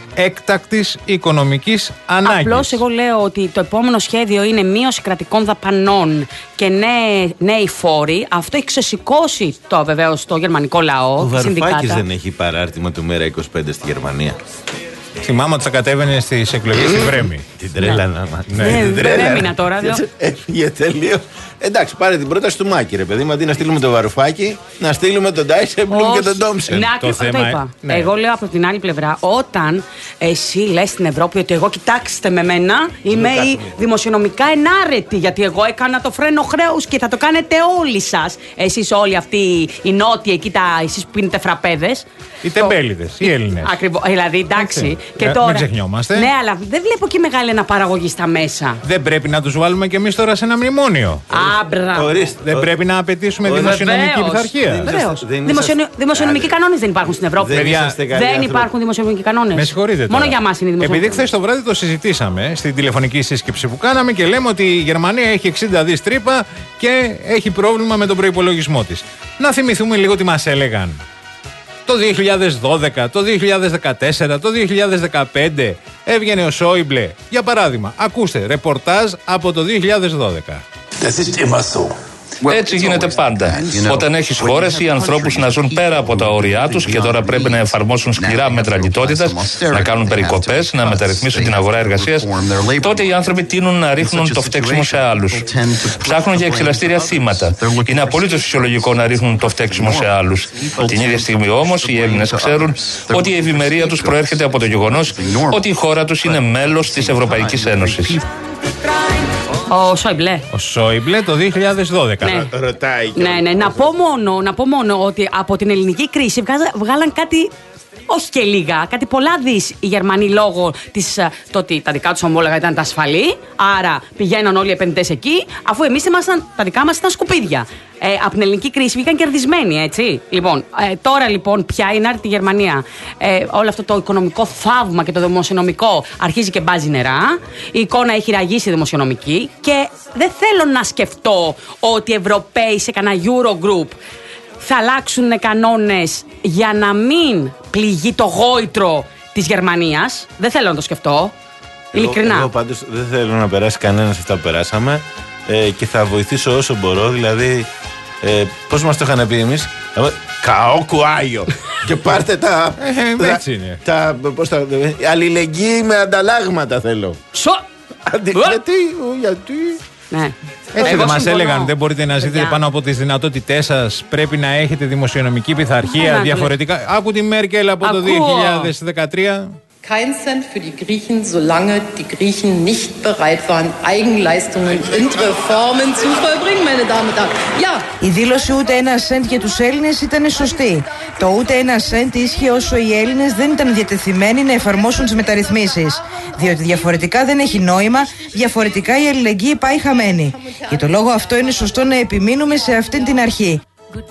S5: έκτακτης οικονομικής ανάγκης.
S4: Απλώς εγώ λέω ότι το επόμενο σχέδιο είναι μείωση κρατικών δαπανών και νέοι, νέοι φόροι. Αυτό έχει ξεσηκώσει το βεβαίως το γερμανικό λαό.
S3: Ο Βαρουφάκης δεν έχει παράρτημα του Μέρα είκοσι πέντε στη Γερμανία.
S5: Θυμάμαι ότι θα κατέβαινε στις εκλογές στη Βρέμη.
S3: Την τρέλα να μα.
S4: Ναι, δεν έμεινα τώρα.
S3: Έφυγε τελείω. Εντάξει, πάρε την πρόταση του Μάκη, ρε παιδί μου. Αντί να στείλουμε τον Βαρουφάκη, να στείλουμε τον Ντάισεμπλουμ και τον Ντόμψεν.
S4: Ναι, ακριβώς το είπα. Ναι. Εγώ λέω από την άλλη πλευρά, όταν εσύ λες στην Ευρώπη ότι εγώ, κοιτάξτε με μένα, είμαι η δημοσιονομικά ενάρετη, γιατί εγώ έκανα το φρένο χρέους και θα το κάνετε όλοι σας. Εσείς όλοι αυτοί οι νότιοι εκεί, εσείς που πίνετε φραπέδες.
S5: Οι τεμπέληδες, οι Έλληνες.
S4: Ακριβώς. Δηλαδή, εντάξει.
S5: Και τώρα, μην ξεχνιόμαστε.
S4: Ναι, αλλά δεν βλέπω και μεγάλη αναπαραγωγή στα μέσα.
S5: Δεν πρέπει να τους βάλουμε κι εμείς τώρα σε ένα μνημόνιο.
S4: Άμπρα.
S5: Δεν πρέπει να απαιτήσουμε δημοσιονομική πειθαρχία.
S4: Δημοσιονομικοί κανόνες δεν υπάρχουν στην Ευρώπη. Δεν υπάρχουν δημοσιονομικοί κανόνες.
S5: Με συγχωρείτε.
S4: Μόνο για μας είναι δημοσιονομικοί.
S5: Επειδή χθες το βράδυ το συζητήσαμε στην τηλεφωνική σύσκεψη που κάναμε και λέμε ότι η Γερμανία έχει εξήντα δις τρύπα και έχει πρόβλημα με τον προϋπολογισμό της. Να θυμηθούμε λίγο τι μας έλεγαν. Το δύο χιλιάδες δώδεκα, το δύο χιλιάδες δεκατέσσερα, το δύο χιλιάδες δεκαπέντε έβγαινε ο Σόιμπλε. Για παράδειγμα, ακούστε, ρεπορτάζ από το δύο χιλιάδες δώδεκα.
S15: Έτσι γίνεται πάντα. Όταν έχεις χώρες ή ανθρώπους να ζουν πέρα από τα όρια τους και τώρα πρέπει να εφαρμόσουν σκληρά μέτρα λιτότητας, να κάνουν περικοπές, να μεταρρυθμίσουν την αγορά εργασίας, τότε οι άνθρωποι τείνουν να ρίχνουν το φταίξιμο σε άλλους. Ψάχνουν για εξελαστήρια θύματα. Είναι απολύτως φυσιολογικό να ρίχνουν το φταίξιμο σε άλλους. Την ίδια στιγμή όμως οι Έλληνες ξέρουν ότι η ευημερία τους προέρχεται από το γεγονός ότι η χώρα τους είναι μέλος της Ευρωπαϊκής Ένωσης.
S4: Ο Σόιμπλε.
S5: Ο Σόιμπλε το δύο χιλιάδες δώδεκα.
S4: Ναι.
S3: Ρωτάει.
S4: Ναι, ναι. Να πω, μόνο, να πω μόνο ότι από την ελληνική κρίση βγάζα, βγάλαν κάτι. Όχι και λίγα, κάτι πολλά δις οι Γερμανοί λόγω της, το ότι τα δικά τους ομόλογα ήταν τα ασφαλή. Άρα πηγαίναν όλοι οι επενδυτές εκεί, αφού εμείς ήμασταν, τα δικά μας ήταν σκουπίδια. Ε, από την ελληνική κρίση βγήκαν κερδισμένοι, έτσι. Λοιπόν, ε, τώρα λοιπόν πια είναι άρτη η Γερμανία. Ε, όλο αυτό το οικονομικό θαύμα και το δημοσιονομικό αρχίζει και μπάζει νερά. Η εικόνα έχει ραγίσει δημοσιονομική και δεν θέλω να σκεφτώ ότι οι Ευρωπαίοι σε κανένα Eurogroup θα αλλάξουν κανόνες για να μην πληγεί το γόητρο της Γερμανίας. Δεν θέλω να το σκεφτώ. Ειλικρινά.
S3: Εγώ, εγώ πάντως δεν θέλω να περάσει κανένας αυτά που περάσαμε ε, και θα βοηθήσω όσο μπορώ. Δηλαδή, ε, πώς μας το είχαν πει εμείς, καό κουάγιο. Και πάρτε τα.
S5: Ε, έτσι είναι.
S3: Τα, πώς τα, αλληλεγγύη με ανταλλάγματα θέλω.
S4: Σο!
S3: Αντι, γιατί, γιατί.
S4: Ναι.
S5: Έτσι δεν μας έλεγαν, δεν μπορείτε να ζείτε πάνω από τις δυνατότητές σας, πρέπει να έχετε δημοσιονομική πειθαρχία
S4: ναι,
S5: διαφορετικά. Άκου τη Μέρκελ από το δύο χιλιάδες δεκατρία.
S18: Kein Cent für die Griechen, solange die Griechen nicht bereit waren, Eigenleistungen und Reformen zu vollbringen, meine Damen und Herren. Ja.
S19: Η δήλωση ούτε ένα σεντ για τους Έλληνες ήταν σωστή. Το ούτε ένα σεντ ίσχυε όσο οι Έλληνες δεν ήταν διατεθειμένοι να εφαρμόσουν τις μεταρρυθμίσεις. Διότι διαφορετικά δεν έχει νόημα, διαφορετικά η αλληλεγγύη πάει χαμένη. Για το λόγο αυτό είναι σωστό να επιμείνουμε σε αυτήν την αρχή.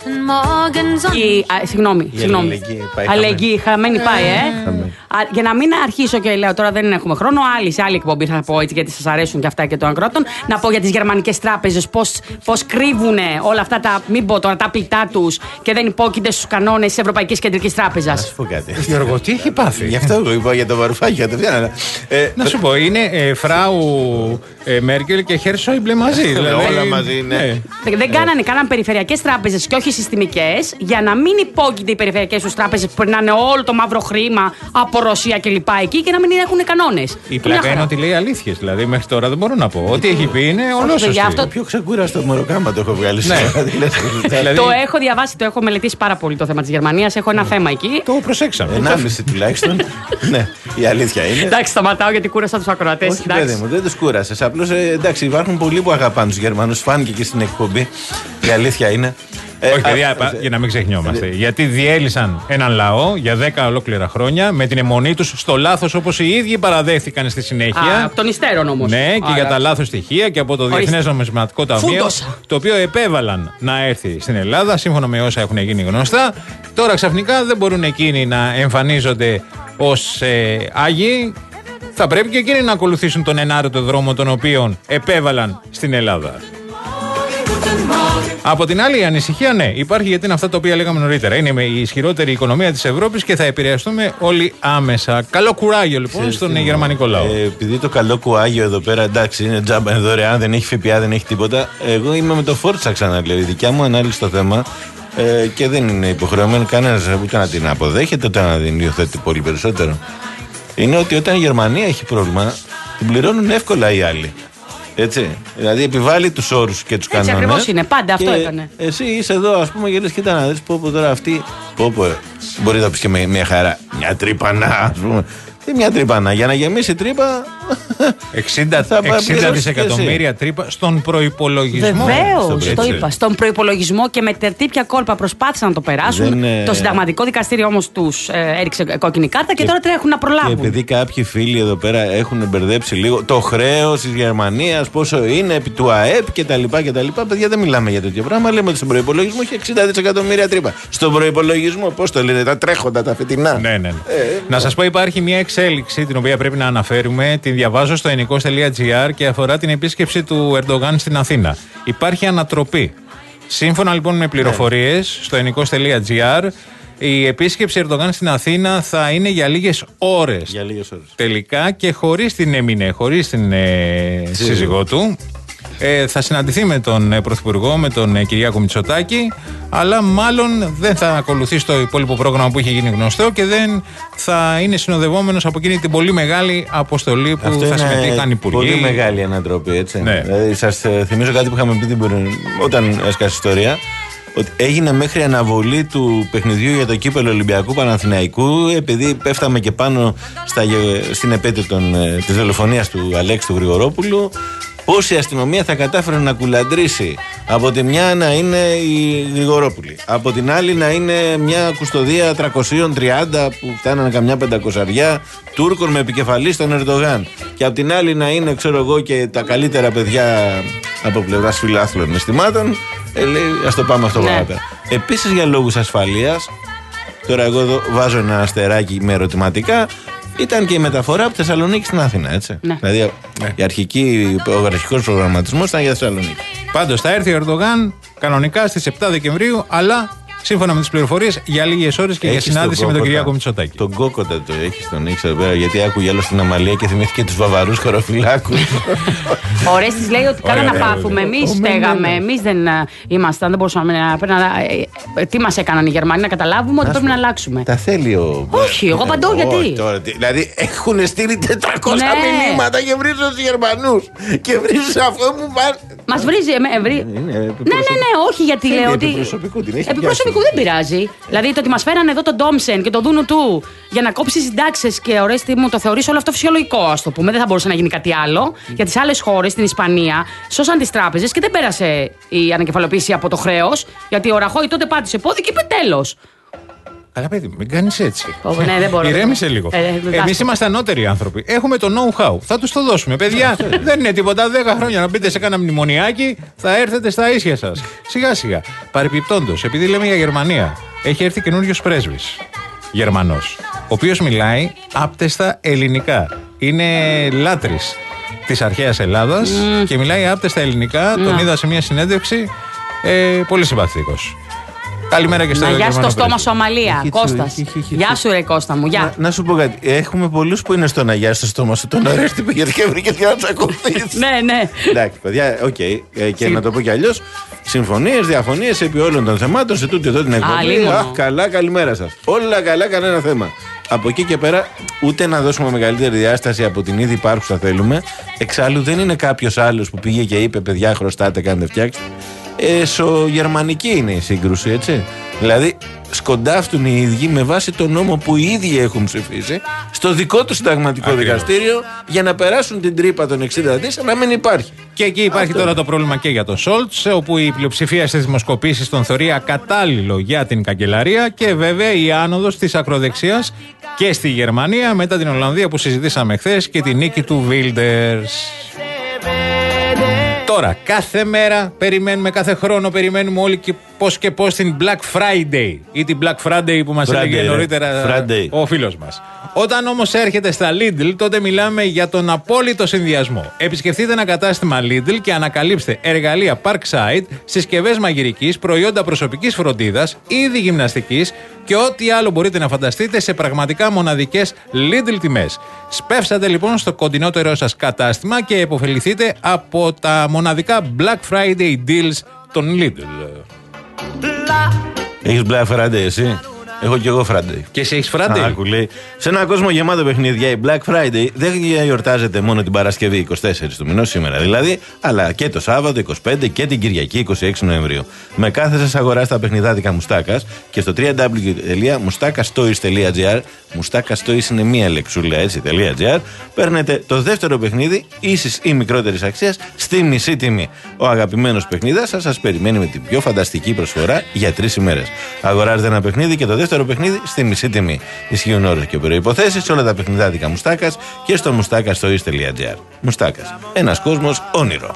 S4: Η, α, συγγνώμη,
S3: η
S4: συγγνώμη. Αλληλεγγύη, χαμένη πάει, ε. Α, για να μην αρχίσω και λέω τώρα δεν έχουμε χρόνο, άλλη σε άλλη εκπομπή θα πω έτσι γιατί σας αρέσουν και αυτά και των ακρότων. Να πω για τις γερμανικές τράπεζες πώς, πώς κρύβουν όλα αυτά τα, μην πω τώρα, τα πλητά τους και δεν υπόκεινται στους κανόνες της Ευρωπαϊκής Κεντρικής Τράπεζας.
S3: Να σου πω κάτι.
S5: Γιώργο, τι έχει πάθει.
S3: Γι' αυτό εγώ είπα για το Βαρουφάκη.
S5: Ε, να σου πω, είναι ε, φράου ε, Μέρκελ και Χέρ Σόιμπλε μαζί.
S3: Δηλαδή, όλα μαζί, ναι.
S4: ναι. Δεν, δεν κάνανε, κάναν περιφερειακές τράπεζες και όχι συστημικές για να μην υπόκεινται οι περιφερειακές τους τράπεζες που περνάνε όλο το μαύρο χρήμα από Ρωσία και λοιπά εκεί και να μην έχουν κανόνες.
S5: Η πλάκα είναι ότι λέει αλήθειες. Δηλαδή μέχρι τώρα δεν μπορώ να πω. Ό,τι έχει πει είναι ολόσωστο.
S3: Αυτό το πιο ξεκούραστο μωροκάμα το έχω βγάλει.
S4: Ναι. Το έχω διαβάσει, το έχω μελετήσει πάρα πολύ το θέμα της Γερμανίας. Έχω ένα θέμα εκεί.
S5: Το προσέξαμε.
S3: Ενάμιση τουλάχιστον. Ναι, η αλήθεια είναι.
S4: Εντάξει, σταματάω γιατί κούρασα τους ακροατές.
S3: Όχι, παιδί μου, δεν τους κούρασες. Απλώς εντάξει, υπάρχουν πολλοί που αγαπάνε τους Γερμανούς. Φάνηκε και στην εκπομπή. Η αλήθεια είναι.
S5: Ε, Όχι, παιδιά, α, για να μην ξεχνιόμαστε. Ε, γιατί διέλυσαν έναν λαό για δέκα ολόκληρα χρόνια με την αιμονή τους στο λάθος, όπως οι ίδιοι παραδέχθηκαν στη συνέχεια.
S4: Α, από τον υστέρων όμως.
S5: Ναι, και
S4: Άρα.
S5: για τα λάθος στοιχεία και από το Διεθνές Νομισματικό Ταμείο. Το οποίο επέβαλαν να έρθει στην Ελλάδα, σύμφωνα με όσα έχουν γίνει γνωστά. Τώρα ξαφνικά δεν μπορούν εκείνοι να εμφανίζονται ως ε, άγιοι. Θα πρέπει και εκείνοι να ακολουθήσουν τον ενάρετο δρόμο τον οποίο επέβαλαν στην Ελλάδα. Από την άλλη, η ανησυχία, ναι, υπάρχει, γιατί είναι αυτά τα οποία λέγαμε νωρίτερα. Είναι η ισχυρότερη οικονομία της Ευρώπης και θα επηρεαστούμε όλοι άμεσα. Καλό κουράγιο λοιπόν Ξέρεις, στον γερμανικό λαό.
S3: Ε, επειδή το καλό κουράγιο εδώ πέρα, εντάξει, είναι τζάμπα, είναι δωρεάν, δεν έχει ΦΠΑ, δεν έχει τίποτα. Εγώ είμαι με το Φόρτσα ξανά, δηλαδή. Η δικιά μου ανάλυση στο θέμα ε, και δεν είναι υποχρεωμένο κανένας ούτε να την αποδέχεται, ούτε να την υιοθετεί πολύ περισσότερο. Είναι ότι όταν η Γερμανία έχει πρόβλημα, την πληρώνουν εύκολα οι άλλοι. Έτσι. Δηλαδή επιβάλλει τους όρους και τους κανόνες.
S4: Έτσι ακριβώς είναι. Πάντα αυτό έκανε.
S3: Εσύ είσαι εδώ, ας πούμε, και λες, κοίτα να δεις, πω πω τώρα αυτή. Πω πω, μπορεί να πεις και με μια χαρά. Μια τρύπανα, ας πούμε. Τι μια τρύπανα, για να γεμίσει τρύπα.
S5: εξήντα δισεκατομμύρια τρύπα στον προϋπολογισμό.
S4: Βεβαίως, το είπα. Στον προϋπολογισμό και με τερτύπια κόλπα προσπάθησαν να το περάσουν. Δεν, το συνταγματικό δικαστήριο όμως τους ε, έριξε κόκκινη κάρτα και, και τώρα τρέχουν να προλάβουν.
S3: Και επειδή κάποιοι φίλοι εδώ πέρα έχουν μπερδέψει λίγο το χρέος της Γερμανίας, πόσο είναι επί του ΑΕΠ κτλ. Παιδιά, δεν μιλάμε για τέτοιο πράγμα. Λέμε ότι στον προϋπολογισμό έχει εξήντα δισεκατομμύρια τρύπα. Στον προϋπολογισμό, πώς το λένε, τα τρέχοντα, τα φετινά.
S5: Ναι, ναι, ναι. Ε, να σας πω, υπάρχει μια εξέλιξη την οποία πρέπει να αναφέρουμε. Την διαβάζω στο ενικός τελεία τζι άρ και αφορά την επίσκεψη του Ερντογάν στην Αθήνα. Υπάρχει ανατροπή. Σύμφωνα λοιπόν με πληροφορίες στο ενικός τελεία τζι άρ, η επίσκεψη Ερντογάν στην Αθήνα θα είναι για λίγες ώρες.
S3: Για λίγες ώρες.
S5: Τελικά και χωρίς την Εμίνε, χωρίς την ε, σύζυγό του. Ε, θα συναντηθεί με τον ε, Πρωθυπουργό, με τον ε, Κυριάκο Μητσοτάκη, αλλά μάλλον δεν θα ακολουθεί το υπόλοιπο πρόγραμμα που είχε γίνει γνωστό και δεν θα είναι συνοδευόμενος από εκείνη την πολύ μεγάλη αποστολή που
S3: Αυτό
S5: θα συμμετείχαν οι υπουργοί.
S3: Πολύ μεγάλη ανατροπή, έτσι.
S5: Ναι.
S3: Δηλαδή, σας ε, θυμίζω κάτι που είχαμε πει την, όταν έσκασε ιστορία. Ότι έγινε μέχρι αναβολή του παιχνιδιού για το κύπελλο Ολυμπιακού Παναθηναϊκού, επειδή πέφταμε και πάνω στα, στην επέτειο των, ε, της δολοφονίας του Αλέξη του Γρηγορόπουλου. Πώς η αστυνομία θα κατάφερε να κουλαντρήσει από τη μια να είναι η Γρηγορόπουλη, από την άλλη να είναι μια κουστοδία τριακόσια τριάντα που φτάνανε καμιά πεντακοσαριά Τούρκων με επικεφαλή στον Ερντογάν, και από την άλλη να είναι, ξέρω εγώ, και τα καλύτερα παιδιά από πλευράς φιλάθλων αισθημάτων. Ε, λέει, ας το πάμε αυτό παραπέρα. Ναι. Επίσης, για λόγους ασφαλείας, τώρα εγώ εδώ βάζω ένα αστεράκι με ερωτηματικά, ήταν και η μεταφορά από Θεσσαλονίκη στην Αθήνα, έτσι.
S4: Ναι.
S3: Δηλαδή, ναι. η αρχική, ο αρχικός προγραμματισμός ήταν για Θεσσαλονίκη.
S5: Πάντως θα έρθει ο Ερντογάν κανονικά στις επτά Δεκεμβρίου, αλλά σύμφωνα με τις πληροφορίες για λίγες ώρες και έχεις για συνάντηση με τον Κυριάκο Μητσοτάκη.
S3: Τον κόκοτα το έχεις, τον έχεις εδώ πέρα, γιατί άκουγε άλλο στην Αμαλία και θυμήθηκε τους βαβαρούς χωροφυλάκους.
S4: Ο Ρέστης λέει ότι κάνα να πάθουμε. Εμείς στέγαμε, εμείς δεν ήμασταν, δεν μπορούσαμε να. Τι μας έκαναν οι Γερμανοί, να καταλάβουμε ότι πρέπει να αλλάξουμε.
S3: Τα θέλει ο.
S4: Όχι, εγώ απαντώ γιατί.
S3: Δηλαδή έχουν στείλει τετρακόσια μηνύματα και βρίζουν τους Γερμανούς. Και βρίζουν αυτό που πάνε.
S4: Μας βρίζει. Ναι, ναι, ναι, όχι, γιατί λέω ότι. Επιπροσωπικού δεν πειράζει. Δηλαδή το ότι μας φέρανε εδώ τον Ντόμσεν και τον Δούνου του για να κόψει συντάξεις και ορέστη μου, το θεωρείς όλο αυτό φυσιολογικό, ας το πούμε. Δεν θα μπορούσε να γίνει κάτι άλλο. Για τις άλλες χώρες, στην Ισπανία, σώσαν τις τράπεζες και δεν πέρασε η ανακεφαλοποίηση από το χρέος. Γιατί ο Ραχώη τότε πάτησε πόδι και είπε τέλος.
S5: Καλά, παιδί, μην κάνεις έτσι.
S4: Oh, ναι, δεν μπορώ.
S5: Ηρέμησε λίγο. Ε, Εμείς είμαστε ανώτεροι άνθρωποι. Έχουμε το know-how. Θα τους το δώσουμε. Παιδιά, δεν είναι τίποτα. Δέκα χρόνια να μπείτε σε κάνα μνημονιάκι, θα έρθετε στα ίσια σας. Σιγά-σιγά. Παρεπιπτόντως, επειδή λέμε για Γερμανία, έχει έρθει καινούριος πρέσβης. Γερμανός. Ο οποίος μιλάει άπτεστα ελληνικά. Είναι λάτρης της αρχαίας Ελλάδας mm. και μιλάει άπτεστα ελληνικά. Mm. Τον είδα σε μια συνέντευξη. Ε, πολύ συμπαθητικός. Καλημέρα και στο
S4: Γερμανό. Γεια σου στο στόμα σου, Αμαλία. Κώστας. Γεια σου, ρε Κώστα μου. Γεια.
S3: Να, να σου πω κάτι. Έχουμε πολλούς που είναι στο να γεια στο στόμα σου. Τον Ορέστη πήγε και βρήκε για να τσακωθείς.
S4: Ναι, ναι.
S3: Εντάξει, παιδιά, οκ. Okay. Και να το πω κι αλλιώς. Συμφωνίες, διαφωνίες επί όλων των θεμάτων σε τούτη εδώ την εκπομπή. Αχ, καλά, καλημέρα σας. Όλα καλά, κανένα θέμα. Από εκεί και πέρα, ούτε να δώσουμε μεγαλύτερη διάσταση από την ήδη υπάρχουσα θέλουμε. Εξάλλου, δεν είναι κάποιος άλλος που πήγε και είπε: παιδιά, χρωστάτε, κάντε φτιάξει. Εσωγερμανική είναι η σύγκρουση, έτσι. Δηλαδή, σκοντάφτουν οι ίδιοι με βάση τον νόμο που οι ίδιοι έχουν ψηφίσει στο δικό του συνταγματικό Ακριβώς. δικαστήριο για να περάσουν την τρύπα των εξήντα δις να μην υπάρχει.
S5: Και εκεί υπάρχει Αυτό. τώρα το πρόβλημα και για τον Σόλτς, όπου η πλειοψηφία στις δημοσκοπήσεις τον θεωρεί ακατάλληλο για την καγκελαρία και βέβαια η άνοδος της ακροδεξιάς και στη Γερμανία μετά την Ολλανδία που συζητήσαμε χθες και τη νίκη του Βίλντερς. Τώρα, κάθε μέρα περιμένουμε, κάθε χρόνο περιμένουμε όλοι και πώς και πώς την Black Friday ή την Black Friday που μας έλεγε νωρίτερα Friday. Ο φίλος μας. Όταν όμως έρχεται στα Lidl, τότε μιλάμε για τον απόλυτο συνδυασμό. Επισκεφτείτε ένα κατάστημα Lidl και ανακαλύψτε εργαλεία Parkside, συσκευές μαγειρικής, προϊόντα προσωπικής φροντίδας, είδη γυμναστικής και ό,τι άλλο μπορείτε να φανταστείτε σε πραγματικά μοναδικές Lidl τιμές. Σπεύσατε λοιπόν στο κοντινότερό σας κατάστημα και επωφεληθείτε από τα μοναδικά Black Friday deals των Lidl.
S3: Έχεις Black Friday εσύ? Έχω και εγώ Friday.
S5: Και εσύ έχεις Friday?
S3: Άκου, λέει. Σε έναν κόσμο γεμάτο παιχνίδια, η Black Friday δεν γιορτάζεται μόνο την Παρασκευή εικοστή τέταρτη του μηνός σήμερα δηλαδή, αλλά και το Σάββατο είκοσι πέντε και την Κυριακή είκοσι έξι Νοεμβρίου. Με κάθε σας αγορά στα παιχνιδάδικα Μουστάκας και στο double-u double-u double-u τελεία mustakastoys τελεία gr, Mustakastoys είναι μία λεξούλα έτσι, .gr, παίρνετε το δεύτερο παιχνίδι ίσης ή μικρότερης αξίας στη μισή τιμή. Ο αγαπημένος παιχνίδας σας σας περιμένει με την πιο φανταστική προσφορά για τρεις ημέρες. Αγοράζετε ένα παιχνίδι και το δεύτερο παιχνίδι στη μισή τιμή. Ισχύουν όρους και προϋποθέσεις σε όλα τα παιχνιδάδικα Μουστάκας και στο mustakastoys τελεία gr. Μουστάκας. Ένας κόσμος όνειρο.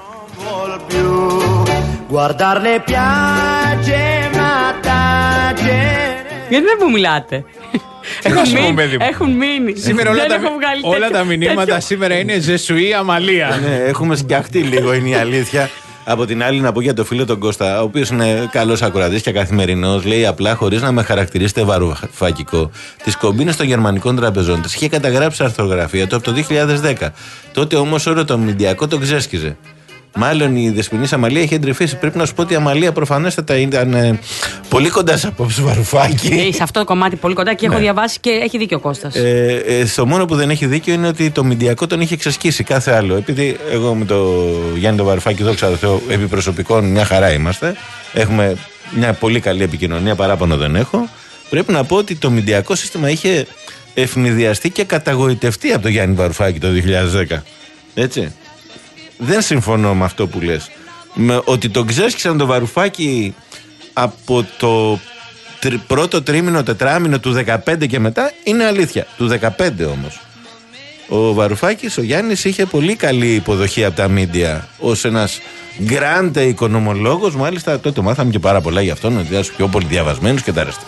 S4: Γιατί δεν μου μιλάτε? Έχουν μείνει, έχουν μείνει.
S5: Σήμερα όλα, τα, όλα τα μηνύματα τέτοιο... σήμερα είναι ζεσουή αμαλία.
S3: Ναι, έχουμε σκιαχτεί λίγο, είναι η αλήθεια. Από την άλλη, να πω για το φίλο τον Κώστα, ο οποίος είναι καλός ακροατής και καθημερινός, λέει απλά χωρίς να με χαρακτηρίσετε βαρουφακικό, τις κομπίνες των γερμανικών τραπεζών τις είχε καταγράψει σε αρθρογραφία του από το δύο χιλιάδες δέκα. Τότε όμως όλο το μηντιακό τον ξέσκιζε. Μάλλον η Δεσποινής Αμαλία είχε εντρυφήσει. Πρέπει να σου πω ότι η Αμαλία προφανέστατα ήταν ε, πολύ κοντά σε απόψη Βαρουφάκη.
S4: Ε, σε αυτό το κομμάτι πολύ κοντά και ναι. Έχω διαβάσει και έχει δίκιο ο Κώστας.
S3: Ε, ε, στο μόνο που δεν έχει δίκιο είναι ότι το μηντιακό τον είχε ξεσκίσει κάθε άλλο. Επειδή εγώ με το Γιάννη τον Βαρουφάκη, δόξα τω Θεώ, επί προσωπικών μια χαρά είμαστε. Έχουμε μια πολύ καλή επικοινωνία, παράπονο δεν έχω. Πρέπει να πω ότι το μηντιακό σύστημα είχε ευνηδιαστεί και καταγοητευτεί από το Γιάννη Βαρουφάκη το δύο χιλιάδες δέκα. Έτσι. Δεν συμφωνώ με αυτό που λες. Με ότι τον ξέσκισαν τον Βαρουφάκη από το τρι, πρώτο τρίμηνο, τετράμηνο του δεκαπέντε και μετά είναι αλήθεια. Του δεκαπέντε όμως. Ο Βαρουφάκης, ο Γιάννης, είχε πολύ καλή υποδοχή από τα μίντια ως ένας γκράντε οικονομολόγος. Μάλιστα τότε μάθαμε και πάρα πολλά για αυτόν, ότι ήταν πιο πολύ διαβασμένος και τα ρέστα.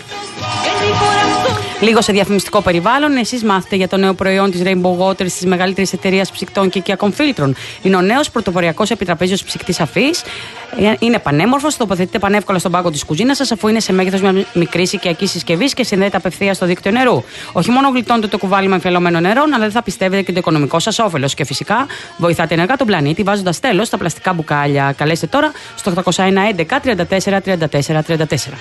S4: Λίγο σε διαφημιστικό περιβάλλον, εσείς μάθετε για το νέο προϊόν της Rainbow Waters, της μεγαλύτερης εταιρείας ψυκτών και οικιακών φίλτρων. Είναι ο νέος πρωτοποριακός επιτραπέζιος ψυκτής αφής. Είναι πανέμορφος, τοποθετείται πανεύκολα στον πάγκο της κουζίνας σας, αφού είναι σε μέγεθος μια μικρής οικιακής συσκευής και συνδέεται απευθείας στο δίκτυο νερού. Όχι μόνο γλιτώνετε το κουβάλι με εμφιαλωμένο νερό, αλλά δεν θα πιστεύετε και το οικονομικό σας όφελος. Και φυσικά βοηθάτε ενεργά τον πλανήτη βάζοντας τέλος στα πλαστικά μπουκάλια. Καλέστε τώρα στο οκτώ ένα ένα τριάντα τέσσερα τριάντα τέσσερα τριάντα τέσσερα.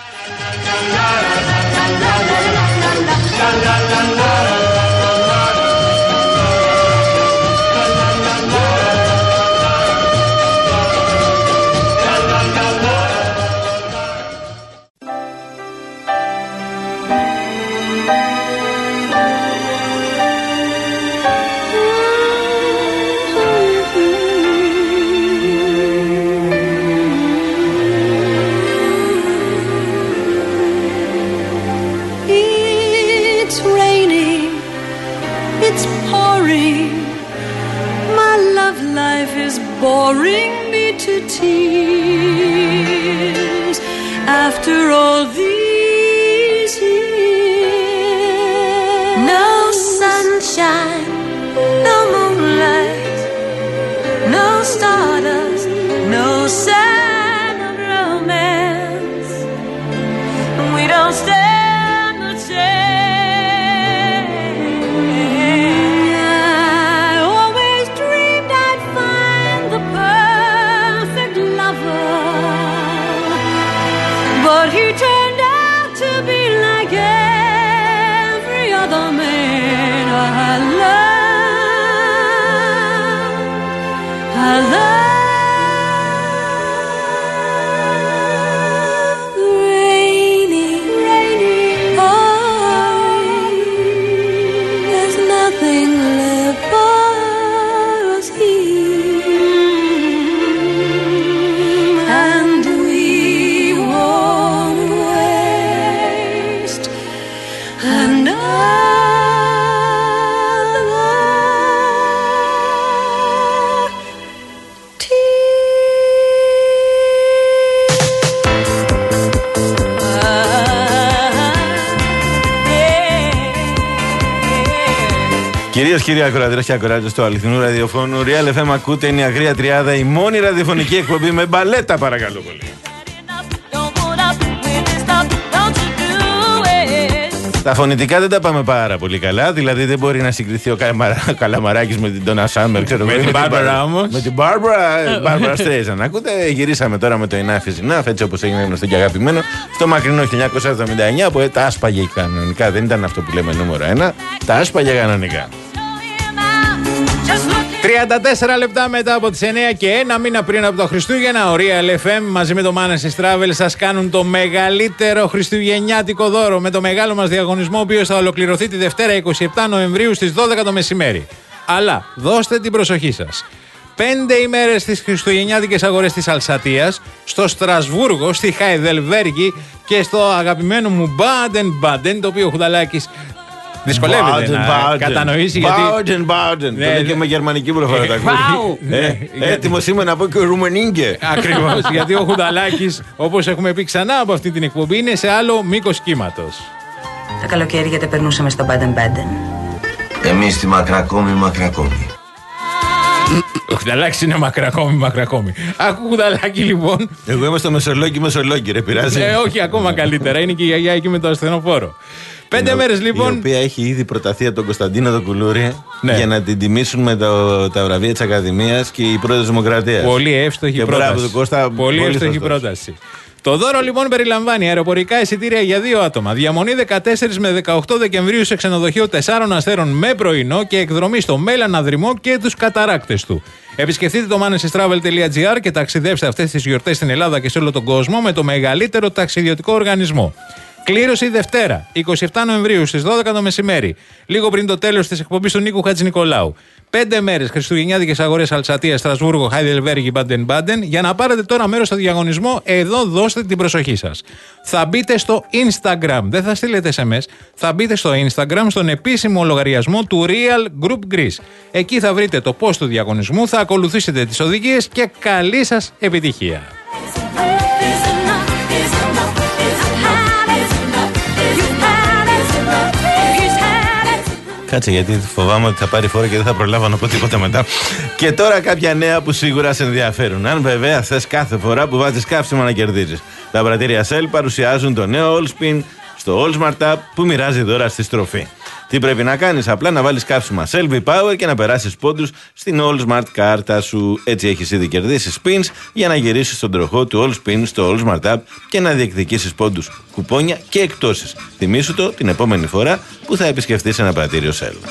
S11: Boring me to tears after all these years. No sunshine, no moonlight, no stardust, no sign of romance. We don't stand a chance. But he turned out to be like every other man I love. I love. Rainy, rainy, oh, there's nothing left for us here, and we won't waste another
S3: Κυρίες και κύριοι ακροατές και ακροάτες του αληθινού ραδιοφώνου, Real εφ εμ ακούτε, είναι η Αγρία Τριάδα, η μόνη ραδιοφωνική εκπομπή με μπαλέτα, παρακαλώ πολύ. Τα φωνητικά δεν τα πάμε πάρα πολύ καλά, δηλαδή δεν μπορεί να συγκριθεί ο Καλαμαράκης με την Ντόνα Σάμερ, ξέρω
S5: με την Μπάρμπαρα όμως.
S3: Με την Μπάρμπαρα Στρέιζαν. Ακούτε, γυρίσαμε τώρα με το Enough is Enough, έτσι όπως έγινε γνωστό και αγαπημένο, στο μακρινό χίλια εννιακόσια εβδομήντα εννιά, που τα άσπαγε κανονικά, δεν ήταν αυτό που λέμε νούμερο ένα, τα άσπαγε κανονικά.
S5: τριάντα τέσσερα λεπτά μετά από τις εννιά και ένα μήνα πριν από το Χριστούγεννα, ο Real εφ εμ μαζί με το Manasys Travel σας κάνουν το μεγαλύτερο χριστουγεννιάτικο δώρο με το μεγάλο μας διαγωνισμό, ο οποίος θα ολοκληρωθεί τη Δευτέρα είκοσι επτά Νοεμβρίου στις δώδεκα το μεσημέρι. Αλλά δώστε την προσοχή σας. Πέντε ημέρες στις χριστουγεννιάτικες αγορές της Αλσατίας, στο Στρασβούργο, στη Χαϊδελβέργη και στο αγαπημένο μου Baden-Baden, το οποίο ο Χουδαλάκης δυσκολεύεται να κατανοήσει γιατί...
S3: Baden, Baden. Το λέει και με γερμανική προφορά τα ακούει. Έτοιμος είμαι να πω και Ρουμενίγκε.
S5: Ακριβώς, γιατί ο Χουδαλάκης, όπως έχουμε πει ξανά από αυτή την εκπομπή, είναι σε άλλο μήκος κύματος.
S20: Τα καλοκαίρια τα περνούσαμε στο Baden-Baden.
S21: Εμείς στη Μακρακόμη, Μακρακόμη.
S5: Ο Χουδαλάκης είναι μακρακόμη, μακρακόμη. Άκου Χουδαλάκη λοιπόν.
S3: Εγώ είμαι στο Μεσολόγγι, Μεσολόγγι, ρε, πειράζει.
S5: Ε, όχι, ακόμα καλύτερα. Είναι και η γιαγιά εκεί με το ασθενοφόρο. Πέντε μέρες λοιπόν.
S3: Η οποία έχει ήδη προταθεί από τον Κωνσταντίνο τον Κουλούρη, ναι, για να την τιμήσουν με το, τα βραβεία της Ακαδημίας και η Πρόεδρος Δημοκρατίας.
S5: Πολύ εύστοχη πρόταση.
S3: Κώστα,
S5: πολύ πολύ εύστοχη πρόταση. Το δώρο λοιπόν περιλαμβάνει αεροπορικά εισιτήρια για δύο άτομα, διαμονή δεκατέσσερις με δεκαοκτώ Δεκεμβρίου σε ξενοδοχείο τεσσάρων αστέρων με πρωινό και εκδρομή στο Μέλλανα Δρυμό και τους καταράκτες του. Επισκεφτείτε το manasys travel dot gr και ταξιδέψτε αυτές τις γιορτές στην Ελλάδα και σε όλο τον κόσμο με το μεγαλύτερο ταξιδιωτικό οργανισμό. Κλήρωση Δευτέρα, είκοσι επτά Νοεμβρίου στις δώδεκα το μεσημέρι, λίγο πριν το τέλος της εκπομπής του Νίκου Χατζηνικολάου. Πέντε μέρες χριστουγεννιάτικες αγορές Αλσατία, Στρασβούργο, Χάιδελβέργη, Μπάντεν-Μπάντεν. Για να πάρετε τώρα μέρος στο διαγωνισμό, εδώ δώστε την προσοχή σας. Θα μπείτε στο Instagram, δεν θα στείλετε ες εμ ες, θα μπείτε στο Instagram, στον επίσημο λογαριασμό του Real Group Greece. Εκεί θα βρείτε το post του διαγωνισμού, θα ακολουθήσετε τις οδηγίες και καλή σας επιτυχία.
S3: Κάτσε, γιατί φοβάμαι ότι θα πάρει φόρο και δεν θα προλάβω να πω τίποτα μετά. Και τώρα κάποια νέα που σίγουρα σε ενδιαφέρουν. Αν βέβαια θες κάθε φορά που βάζεις καύσιμο να κερδίζεις. Τα πρατήρια Shell παρουσιάζουν το νέο Allspin στο Allsmart App που μοιράζει δώρα στη στροφή. Τι πρέπει να κάνεις? Απλά να βάλεις καύσιμα Shell V-Power και να περάσεις πόντους στην Allsmart κάρτα σου. Έτσι έχεις ήδη κερδίσει spins για να γυρίσεις τον τροχό του Allspin στο Allsmart App και να διεκδικήσεις πόντους, κουπόνια και εκπτώσεις. Θυμήσου το την επόμενη φορά που θα επισκεφτείς ένα πρατήριο Shell.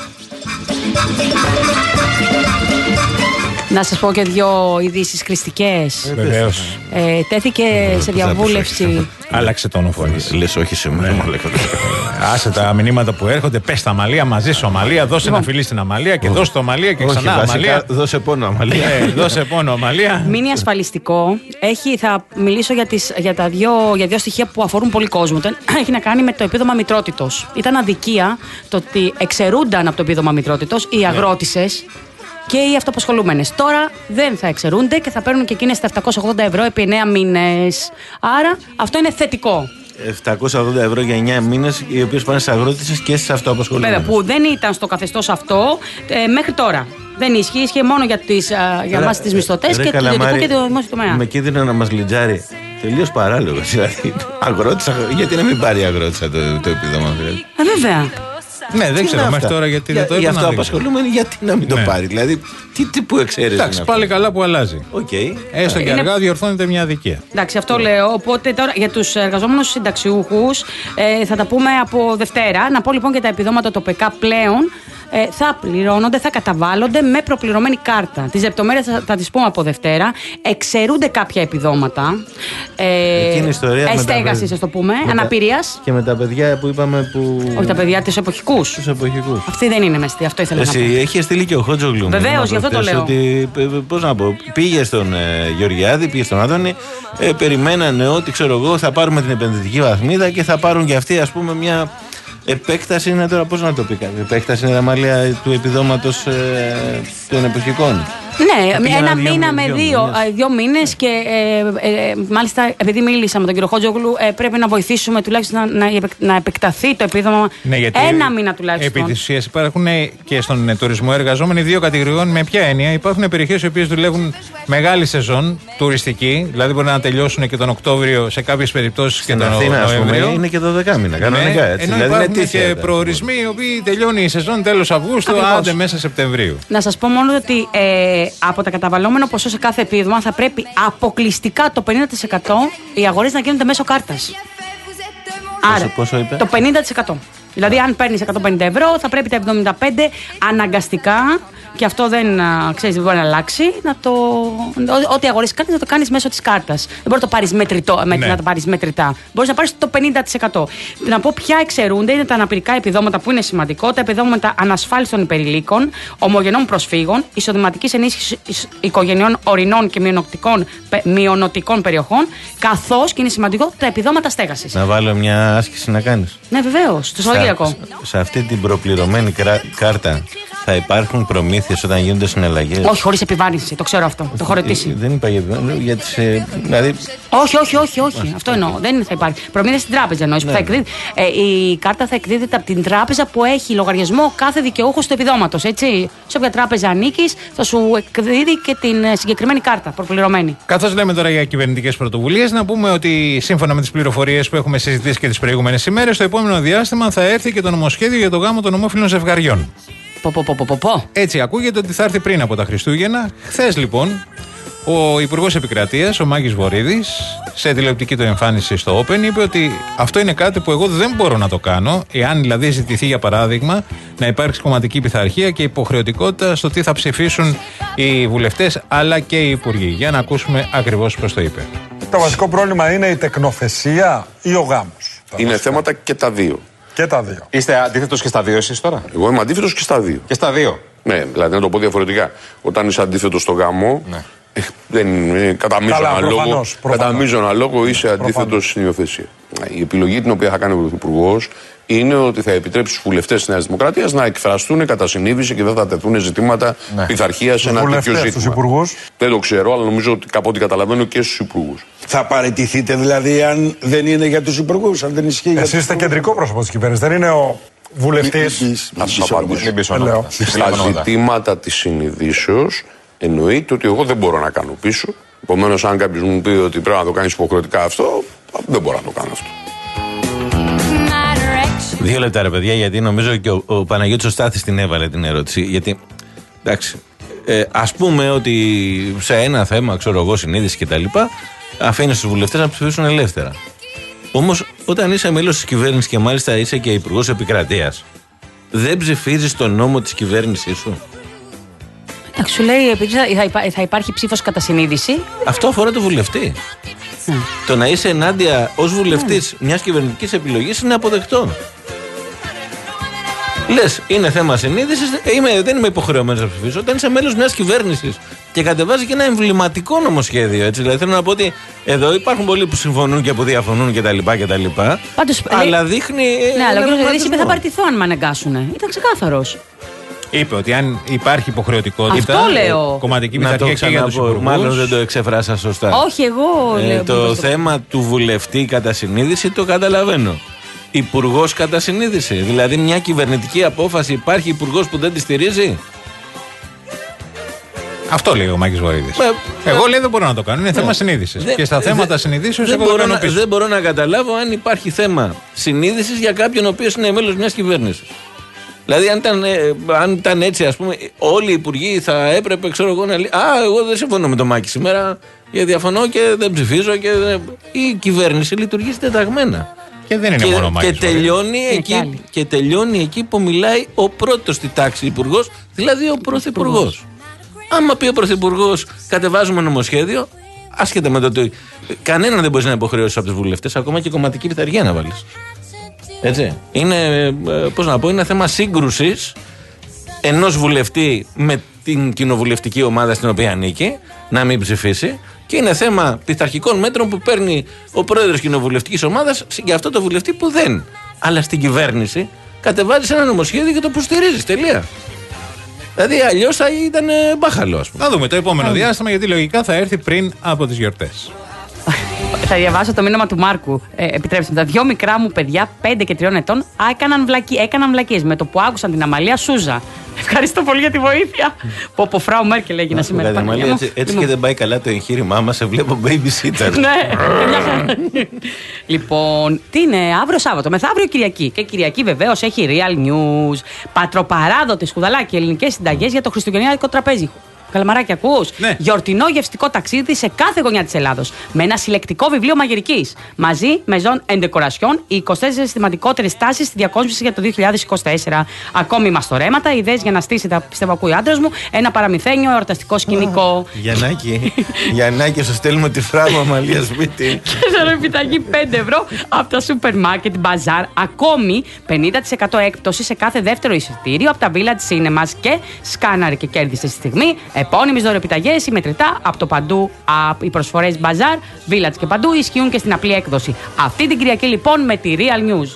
S4: Να σας πω και δύο ειδήσεις χρηστικές.
S5: Βεβαίως.
S4: Ε, τέθηκε ε, σε διαβούλευση.
S5: Άλλαξε τον οφορής.
S3: Λες όχι σήμερα. Ναι.
S5: Άσε τα μηνύματα που έρχονται. Πες τα Αμαλία, μαζί σου Αμαλία. Δώσε λοιπόν ένα φιλί στην Αμαλία και δώσε το Αμαλία και ξανά
S3: όχι,
S5: Αμαλία.
S3: Δώσε πόνο Αμαλία.
S5: Ε, δώσε πόνο Αμαλία.
S4: Μείνει ασφαλιστικό. Έχει, θα μιλήσω για, τις, για, τα δύο, για δύο στοιχεία που αφορούν πολύ κόσμο. Έχει να κάνει με το επίδομα μητρότητος. Ήταν αδικία το ότι εξαιρούνταν από το επίδομα μητρότητος οι αγρότησες και οι αυτοαπασχολούμενες. Τώρα δεν θα εξαιρούνται και θα παίρνουν και εκείνες τα επτακόσια ογδόντα ευρώ επί εννέα μήνες. Άρα αυτό είναι θετικό.
S3: επτακόσια ογδόντα ευρώ για εννέα μήνες, οι οποίες πάνε στις αγρότησες και στις αυτοαπασχολούμενες.
S4: Βέβαια, που δεν ήταν στο καθεστώς αυτό ε, μέχρι τώρα. Δεν ισχύει, ισχύει μόνο για, τις, α, για εμάς τις μισθωτές και το ιδιωτικό και το δημόσιο τομέα.
S3: Με κίνδυνο να μας λιτζάρει. Τελείως παράλογο. Δηλαδή, αγρότησα, γιατί να μην πάρει αγρότησα το, το επίδομα, δηλαδή.
S4: Α, βέβαια.
S5: Ναι, δεν ξέρω μέχρι τώρα γιατί
S3: για,
S5: δεν το έκανα.
S3: Γι' αυτό απασχολούμενοι, γιατί να μην ναι. το πάρει. Δηλαδή, τι, τι που εξαίρεση.
S5: Εντάξει, πάλι καλά που αλλάζει.
S3: Okay.
S5: Έστω και
S4: είναι...
S5: αργά διορθώνεται μια αδικία.
S4: Εντάξει, αυτό yeah. λέω. Οπότε τώρα για τους εργαζόμενους συνταξιούχους ε, θα τα πούμε από Δευτέρα. Να πω λοιπόν και τα επιδόματα τοπικά πλέον ε, θα πληρώνονται, θα καταβάλλονται με προπληρωμένη κάρτα. Τις λεπτομέρειες θα, θα τις πούμε από Δευτέρα. Εξαιρούνται κάποια επιδόματα. Ε, Εστέγασης, ας το πούμε, αναπηρίας.
S3: Και με τα παιδιά που είπαμε που.
S4: Όχι, τα παιδιά τους εποχικούς.
S3: Τους εποχικούς.
S4: Αυτή δεν είναι μεστή, αυτό ήθελα
S3: Εσύ,
S4: να πω.
S3: Έχει στείλει και ο Χότζογλου.
S4: Βεβαίως, γι' αυτό το λέω.
S3: Ότι, πώς να πω, πήγε στον ε, Γεωργιάδη, πήγε στον Άδωνη, ε, περιμένανε ότι ξέρω εγώ θα πάρουμε την επενδυτική βαθμίδα και θα πάρουν και αυτοί ας πούμε μια επέκταση. Είναι τώρα πώς να το πει κάτι. Επέκταση είναι τα μαλλιά του επιδόματος ε, των εποχικών.
S4: Ναι, ένα μήνα με δύο, δύο μήνες και ε, ε, μάλιστα επειδή μίλησα με τον κύριο Χότζογλου, ε, πρέπει να βοηθήσουμε τουλάχιστον να, να, να επεκταθεί το επίδομα
S5: ναι,
S4: ένα μήνα τουλάχιστον.
S5: Επί της ουσίας υπάρχουν και στον τουρισμό εργαζόμενοι δύο κατηγοριών. Με ποια έννοια? Υπάρχουν περιοχές οι οποίες δουλεύουν μεγάλη σεζόν τουριστική, δηλαδή μπορεί να τελειώσουν και τον Οκτώβριο σε κάποιες περιπτώσεις και τον
S3: Αθήνα,
S5: Νοέμβριο.
S3: Ας πούμε, είναι και το δεκάμινα, κανονικά
S5: Ναι,
S3: έτσι.
S5: ενώ
S3: δηλαδή
S5: υπάρχουν
S3: είναι
S5: και προορισμοί οι οποίοι τελειώνει η σεζόν τέλος Αυγούστου,
S4: Ακριβώς.
S5: άντε μέσα Σεπτεμβρίου.
S4: Να σας πω μόνο ότι ε, από τα καταβαλλόμενο ποσό σε κάθε επίδομα θα πρέπει αποκλειστικά το πενήντα τοις εκατό οι αγορές να γίνονται μέσω κάρτας. Άρα,
S3: Πόσο, πόσο είπε?
S4: το πενήντα τοις εκατό. Δηλαδή, αν παίρνεις εκατόν πενήντα ευρώ, θα πρέπει τα εβδομήντα πέντε αναγκαστικά, και αυτό δεν, α, ξέρεις, δεν μπορεί να αλλάξει, να το, ό, ό,τι αγορές κάνεις να το κάνεις μέσω της κάρτας. Δεν μπορεί να το πάρεις μετρητό, με,
S5: Ναι.
S4: να το πάρεις μετρητά. Μπορείς να πάρεις το πενήντα τοις εκατό. Να πω ποια εξαιρούνται: είναι τα αναπηρικά επιδόματα που είναι σημαντικό, τα επιδόματα ανασφάλιστων υπερηλίκων, ομογενών προσφύγων, εισοδηματικής ενίσχυσης οικογενειών ορεινών και μειονοτικών, μειονοτικών περιοχών, καθώς και είναι σημαντικό τα επιδόματα στέγασης.
S3: Να βάλω μια άσκηση να κάνεις.
S4: Ναι, βεβαίως, το Σαββατοκύριακο.
S3: Σε αυτή την προπληρωμένη κρά- κάρτα θα υπάρχουν προμήθειες όταν γίνονται συναλλαγές?
S4: Όχι, χωρίς επιβάρυνση, το ξέρω αυτό. Το έχω ρωτήσει.
S3: Ε, Δεν είπα για επιβάρυνση, για τις, ε, δηλαδή...
S4: Όχι, όχι, όχι, όχι. Αυτό εννοώ. Δεν θα υπάρχει. Προμήθεια στην τράπεζα εννοείς που θα εκδίδει. Ε, η κάρτα θα εκδίδεται από την τράπεζα που έχει λογαριασμό κάθε δικαιούχο του επιδόματος. Έτσι. Σε όποια τράπεζα ανήκεις, θα σου εκδίδει και την ε, συγκεκριμένη κάρτα προπληρωμένη.
S5: Καθώς λέμε τώρα για κυβερνητικές πρωτοβουλίες, να πούμε ότι σύμφωνα με τις πληροφορίες που έχουμε συζητήσει και τις προηγούμενες ημέρες, στο επόμενο διάστημα θα έρθει και το νομοσχέδιο για το γάμο των ομόφυλων ζευγαριών.
S4: Πο, πο, πο, πο, πο.
S5: Έτσι ακούγεται ότι θα έρθει πριν από τα Χριστούγεννα. Χθες λοιπόν, ο Υπουργός Επικρατείας, ο Μάκης Βορίδης, σε τηλεοπτική του εμφάνιση στο Open, είπε ότι αυτό είναι κάτι που εγώ δεν μπορώ να το κάνω, εάν δηλαδή ζητηθεί για παράδειγμα να υπάρξει κομματική πειθαρχία και υποχρεωτικότητα στο τι θα ψηφίσουν οι βουλευτές αλλά και οι υπουργοί. Για να ακούσουμε ακριβώς πώς το είπε.
S1: Το βασικό πρόβλημα είναι η τεκνοθεσία ή ο γάμος?
S22: Είναι θέματα και τα δύο.
S1: Και τα δύο.
S22: Είστε αντίθετος και στα δύο εσείς τώρα? Εγώ είμαι αντίθετος και στα δύο. Και στα δύο. Ναι, δηλαδή να το πω διαφορετικά. Όταν είσαι αντίθετος στο γάμο, ναι. ε, δεν είναι κατά μείζωνα λόγο. Κατά μείζωνα λόγο είσαι αντίθετος στην υιοθεσία. Η επιλογή την οποία θα κάνει ο Πρωθυπουργός είναι ότι θα επιτρέψει στους βουλευτές της Νέας Δημοκρατίας να εκφραστούν κατά συνείδηση και δεν θα τεθούν ζητήματα ναι. πειθαρχίας σε ένα τέτοιο ζήτημα. Στους υπουργούς. Δεν το ξέρω, αλλά νομίζω ότι από ό,τι καταλαβαίνω και στους υπουργούς.
S23: Θα παραιτηθείτε δηλαδή αν δεν είναι για τους υπουργούς, αν δεν ισχύει για τους
S1: Εσείς είστε κεντρικό πρόσωπο της κυβέρνησης, δεν είναι ο βουλευτής.
S22: Να σας απαντήσω. Στα ζητήματα της συνειδήσεως εννοείται ότι εγώ δεν μπορώ να κάνω πίσω. Επομένως, αν κάποιος μου πει ότι πρέπει να το κάνεις υποχρεωτικά αυτό, δεν μπορώ να το κάνω αυτό.
S3: Δύο λεπτά ρε παιδιά, γιατί νομίζω και ο, ο Παναγιώτης ο Στάθης την έβαλε την ερώτηση. Γιατί, εντάξει, ε, ας πούμε ότι σε ένα θέμα, ξέρω εγώ, συνείδηση κτλ., αφήνει στους βουλευτές να ψηφίσουν ελεύθερα. Όμως, όταν είσαι μέλος της κυβέρνησης και μάλιστα είσαι και υπουργός επικρατείας, δεν ψηφίζεις τον νόμο της κυβέρνησής σου?
S4: Εντάξει, σου λέει επειδή θα, υπά, θα υπάρχει ψήφος κατά συνείδηση.
S3: Αυτό αφορά το βουλευτή. Mm. Το να είσαι ενάντια ως βουλευτής mm. μιας κυβερνητικής επιλογής είναι αποδεκτό. Λες, είναι θέμα συνείδησης, είμαι, δεν είμαι υποχρεωμένος να ψηφίσω. Όταν είσαι μέλος μιας κυβέρνησης και κατεβάζει και ένα εμβληματικό νομοσχέδιο, έτσι. Δηλαδή θέλω να πω ότι εδώ υπάρχουν πολλοί που συμφωνούν και που διαφωνούν κτλ. κτλ.
S4: Πάντως,
S3: αλλά δείχνει.
S4: Ναι, αλλά ο κ. Βορίδης είπε θα παραιτηθώ αν με αναγκάσουν. Ήταν ξεκάθαρος.
S5: Είπε ότι αν υπάρχει υποχρεωτικότητα,
S4: αυτό λέω.
S5: Κομματική πειθαρχία και για τους υπουργούς.
S3: Μάλλον δεν το εξεφράσα σωστά.
S4: Όχι, εγώ
S3: ε,
S4: λέω.
S3: Το θέμα του βουλευτή κατά συνείδηση το καταλαβαίνω. Υπουργός κατά συνείδηση. Δηλαδή, μια κυβερνητική απόφαση, υπάρχει υπουργός που δεν τη στηρίζει.
S5: Αυτό λέει ο Μάκης Βορίδης. Ε, εγώ λέω δεν μπορώ να το κάνω. Είναι ναι. θέμα συνείδησης. Και στα θέματα συνείδησης
S3: δεν, μπορώ να, δεν μπορώ να καταλάβω αν υπάρχει θέμα συνείδησης για κάποιον ο οποίος είναι μέλος μιας κυβέρνησης. Δηλαδή, αν ήταν, ε, αν ήταν έτσι, ας πούμε, όλοι οι υπουργοί θα έπρεπε, ξέρω εγώ, να λέει «Α, εγώ δεν συμφωνώ με τον Μάκη σήμερα, γιατί διαφωνώ και δεν ψηφίζω». Και δεν... Η κυβέρνηση λειτουργεί συντεταγμένα.
S5: Και δεν είναι
S3: και,
S5: μόνο ο Μάκης.
S3: Και τελειώνει, εκεί, και τελειώνει εκεί που μιλάει ο πρώτος στη τάξη υπουργός, δηλαδή ο πρωθυπουργός. Άμα πει ο πρωθυπουργός, κατεβάζουμε νομοσχέδιο, άσχετα με το ότι κανέναν δεν μπορεί να υποχρεώσει από τους βουλευτές, ακόμα και κομματική πειθαρχία να βάλεις. Έτσι. Είναι, πώς να πω, είναι θέμα σύγκρουσης ενός βουλευτή με την κοινοβουλευτική ομάδα στην οποία ανήκει να μην ψηφίσει, και είναι θέμα πειθαρχικών μέτρων που παίρνει ο πρόεδρος κοινοβουλευτικής ομάδας για αυτό το βουλευτή που δεν. Αλλά στην κυβέρνηση κατεβάζεις ένα νομοσχέδιο και το υποστηρίζεις. Τελεία. Δηλαδή αλλιώς θα ήταν μπάχαλο, ας πούμε.
S5: Θα δούμε το επόμενο διάστημα, γιατί λογικά θα έρθει πριν από τις γιορτές.
S4: Θα διαβάσω το μήνυμα του Μάρκου. Ε, επιτρέψτε μου. Τα δυο μικρά μου παιδιά, πέντε και τριών ετών, έκαναν, βλακί, έκαναν βλακίες. Με το που άκουσαν την Αμαλία, Σούζα. Ευχαριστώ πολύ για τη βοήθεια. Πω πω, Φράου Μέρκελ έγινε σήμερα.
S3: Αμαλία, έτσι, έτσι και δεν πάει καλά το εγχείρημά μας, σε βλέπω babysitter.
S4: Ναι, λοιπόν, τι είναι, αύριο Σάββατο, μεθαύριο Κυριακή. Και Κυριακή βεβαίως έχει real news. Πατροπαράδοτες, κουδαλάκι, ελληνικές συνταγές για το χριστουγεννιάτικο τραπέζι. Καλαμαράκι, ακούς?
S5: Ναι.
S4: Γιορτινό γευστικό ταξίδι σε κάθε γωνιά της Ελλάδος. Με ένα συλλεκτικό βιβλίο μαγειρικής. Μαζί με Ζων Εντεκορασιόν, οι είκοσι τέσσερις σημαντικότερες τάσεις στη διακόσμηση για το δύο χιλιάδες είκοσι τέσσερα. Ακόμη μαστορέματα, ιδέες για να στήσετε, πιστεύω ακούει ο άντρας μου, ένα παραμυθένιο εορταστικό σκηνικό.
S3: Γιαννάκη, Γιαννάκη, σου στέλνουμε τη φράγμα Αμαλία σπίτι.
S4: Και επιταγή πέντε ευρώ από τα σούπερ μάρκετ Μπαζάρ. Ακόμη πενήντα τοις εκατό έκπτωση σε κάθε δεύτερο εισιτήριο από τα Village Cinemas και σκάναρε και κέρδισε στη στιγμή. Επώνυμες δωρεοπιταγές ή μετρητά από το παντού. Οι προσφορές Bazaar, Village και παντού ισχύουν και στην απλή έκδοση. Αυτή την Κυριακή λοιπόν με τη Real News.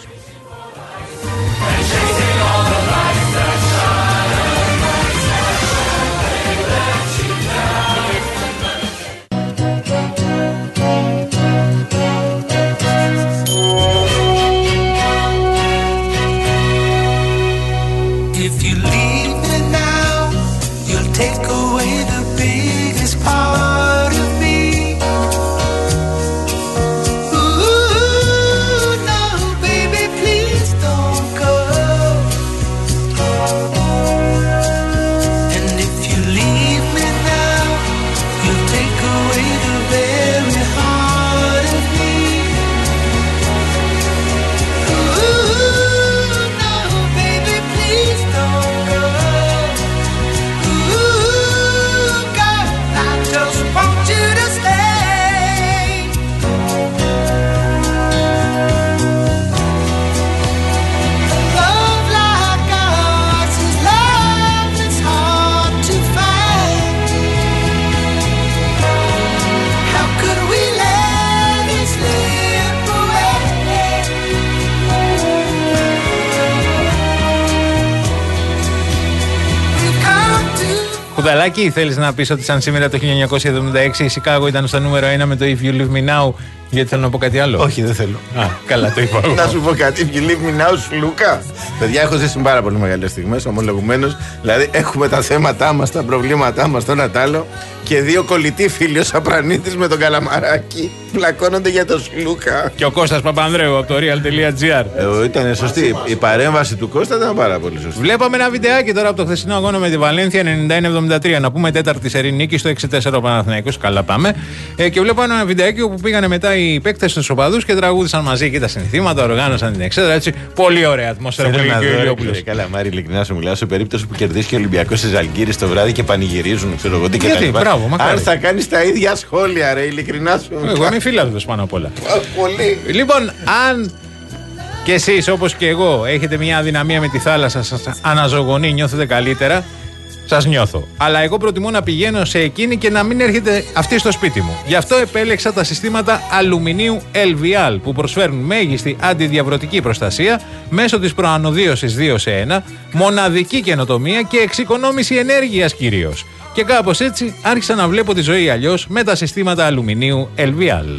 S5: Κουδαλάκι, θέλεις να πεις ότι σαν σήμερα το χίλια εννιακόσια εβδομήντα έξι η Σικάγο ήταν στο νούμερο ένα με το If You Leave Me Now? Γιατί θέλω να πω κάτι άλλο.
S3: Όχι, δεν θέλω.
S5: Α, καλά, το είπα εγώ.
S3: Να σου πω κάτι. If You Leave Me Now, Λούκα. Παιδιά, έχω ζήσει πάρα πολύ μεγάλες στιγμές, ομολογουμένως. Δηλαδή, έχουμε τα θέματά μας, τα προβλήματά μας, το ένα τ' άλλο. Και δύο κολλητοί φίλοι, ο Σαπρανίτης με τον Καλαμαράκι, πλακώνονται για τον Σλούκα.
S5: Και ο Κώστας Παπανδρέου από το real.gr.
S3: Ε, ήταν σωστή. Η παρέμβαση του Κώστα ήταν πάρα πολύ σωστή.
S5: Βλέπαμε ένα βιντεάκι τώρα από το χθεσινό αγώνα με τη Βαλένθια ενενήντα ένα εβδομήντα τρία. Να πούμε τέταρτη σερή νίκη στο έξι τέσσερα ο Παναθηναϊκός. Καλά πάμε. Ε, και βλέπω ένα βιντεάκι όπου πήγανε μετά οι παίκτες στους οπαδούς και τραγούδισαν μαζί και τα συνθήματα, οργάνωσαν την εξέδρα. Έτσι. Πολύ ωραία ατμόσφαιρα. Πολύ ωραία.
S3: Καλά, Μάρι, ειλικρινά σου μιλάω σε περίπτωση που κερδίσει και ο Ολυμπιακός στη Ζαλγκύρη το βράδυ και πανηγυρίζουν, ξέρω εγώ τι και
S5: γιατί, μπράβο,
S3: αν θα κάνει τα ίδια σχόλια, ρε, ειλικρινά σου.
S5: Εγώ είμαι φίλαθλος πάνω απ' όλα.
S3: Πολύ.
S5: Λοιπόν, αν και εσείς όπως και εγώ έχετε μια αδυναμία με τη θάλασσα, σας αναζωογονεί, νιώθετε καλύτερα, σας νιώθω. Αλλά εγώ προτιμώ να πηγαίνω σε εκείνη και να μην έρχεται αυτή στο σπίτι μου. Γι' αυτό επέλεξα τα συστήματα αλουμινίου ελ βι αλ που προσφέρουν μέγιστη αντιδιαβρωτική προστασία μέσω της προανοδίωσης δύο σε ένα, μοναδική καινοτομία και εξοικονόμηση ενέργειας κυρίως. Και κάπως έτσι άρχισα να βλέπω τη ζωή αλλιώς με τα συστήματα αλουμινίου ελ βι αλ.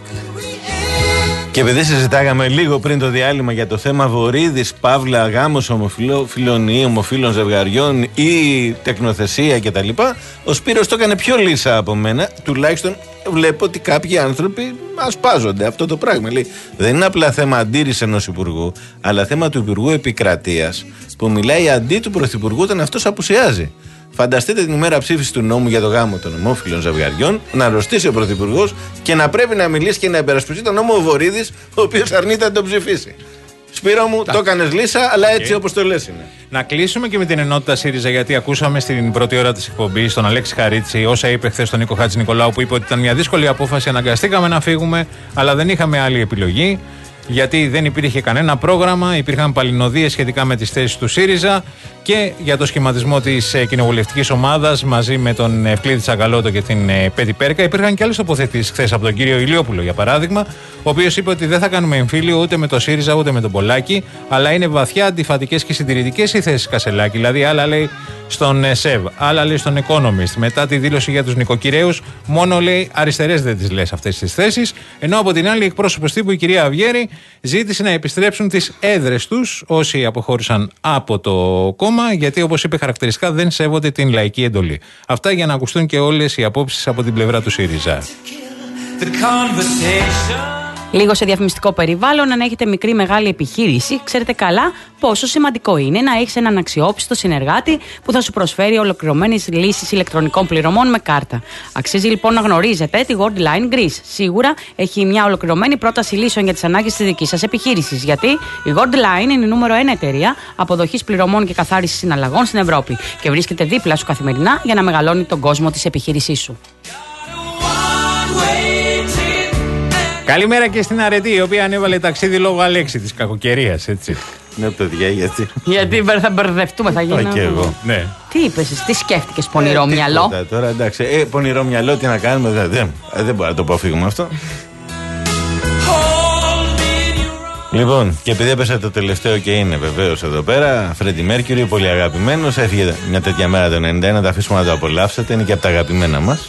S3: Και επειδή συζητάγαμε λίγο πριν το διάλειμμα για το θέμα Βορίδης, Παύλα, γάμος ομοφυλών ή ομοφύλων ζευγαριών ή τεκνοθεσία κτλ., ο Σπύρος το έκανε πιο λύσα από μένα. Τουλάχιστον βλέπω ότι κάποιοι άνθρωποι ασπάζονται αυτό το πράγμα. Λέει, δεν είναι απλά θέμα αντίρρηση ενός υπουργού, αλλά θέμα του Υπουργού Επικρατείας που μιλάει αντί του Πρωθυπουργού όταν αυτός απουσιάζει. Φανταστείτε την ημέρα ψήφιση του νόμου για το γάμο των ομόφυλων ζευγαριών να αρρωστήσει ο Πρωθυπουργός και να πρέπει να μιλήσει και να υπερασπιστεί τον νόμο ο Βορίδης, ο οποίος αρνείται να τον ψηφίσει. Σπύρο μου, Τα. το έκανες λύσα, αλλά έτσι okay. όπως το λες είναι.
S5: Να κλείσουμε και με την ενότητα ΣΥΡΙΖΑ, γιατί ακούσαμε στην πρώτη ώρα της εκπομπής τον Αλέξη Χαρίτση όσα είπε χθες τον Νίκο Χατζηνικολάου, που είπε ότι ήταν μια δύσκολη απόφαση, αναγκαστήκαμε να φύγουμε, αλλά δεν είχαμε άλλη επιλογή. γιατί δεν υπήρχε κανένα πρόγραμμα, υπήρχαν παλινοδίες σχετικά με τις θέσεις του ΣΥΡΙΖΑ και για το σχηματισμό της ε, κοινοβουλευτικής ομάδας μαζί με τον Ευκλήδη Τσαγκαλώτο και την ε, Πέτη Πέρκα. Υπήρχαν και άλλες τοποθετήσεις χθες από τον κύριο Ηλιόπουλο, για παράδειγμα, ο οποίος είπε ότι δεν θα κάνουμε εμφύλιο ούτε με το ΣΥΡΙΖΑ ούτε με τον Πολάκη, αλλά είναι βαθιά αντιφατικές και συντηρητικές οι θέσεις Κασελάκη. Δηλαδή, άλλα λέει στον ΣΕΒ, άλλα λέει στον Economist. Μετά τη δήλωση για τους νοικοκυρέους, μόνο λέει αριστερές δεν τις λες αυτές τις θέσεις. Ενώ από την άλλη, εκπρόσωπος τύπου, η κυρία Αυγέρη, ζήτησε να επιστρέψουν τις έδρες τους όσοι αποχώρησαν από το κόμμα, γιατί όπως είπε χαρακτηριστικά δεν σέβονται την λαϊκή εντολή. Αυτά για να ακουστούν και όλες οι απόψεις από την πλευρά του ΣΥΡΙΖΑ.
S4: Λίγο σε διαφημιστικό περιβάλλον, αν έχετε μικρή μεγάλη επιχείρηση, ξέρετε καλά πόσο σημαντικό είναι να έχεις έναν αξιόπιστο συνεργάτη που θα σου προσφέρει ολοκληρωμένες λύσεις ηλεκτρονικών πληρωμών με κάρτα. Αξίζει λοιπόν να γνωρίζετε τη Worldline Greece. Σίγουρα έχει μια ολοκληρωμένη πρόταση λύσεων για τις ανάγκες της δικής σας επιχείρησης. Γιατί η Worldline είναι η νούμερο ένα εταιρεία αποδοχής πληρωμών και καθάρισης συναλλαγών στην Ευρώπη και βρίσκεται δίπλα σου καθημερινά για να μεγαλώνει τον κόσμο της επιχείρησής σου.
S5: Καλημέρα και στην Αρετή, η οποία ανέβαλε ταξίδι λόγω Αλέξη της κακοκαιρίας, έτσι.
S3: Ναι, παιδιά, γιατί.
S4: Γιατί θα μπερδευτούμε, θα γίνει.
S3: Και εγώ.
S5: Ναι.
S4: Τι είπες, εσύ, τι σκέφτηκες, πονηρό ε, μυαλό.
S3: Τίποτα, τώρα εντάξει. Ε, πονηρό μυαλό, τι να κάνουμε, δεν, δεν, δεν μπορώ να το αποφύγουμε αυτό. Λοιπόν, και επειδή έπεσε το τελευταίο και είναι βεβαίως εδώ πέρα, Φρέντι Μέρκιουρι, πολύ αγαπημένος, έφυγε μια τέτοια μέρα το ενενήντα ένα, τα αφήσουμε να το απολαύσετε, είναι και από τα αγαπημένα μας.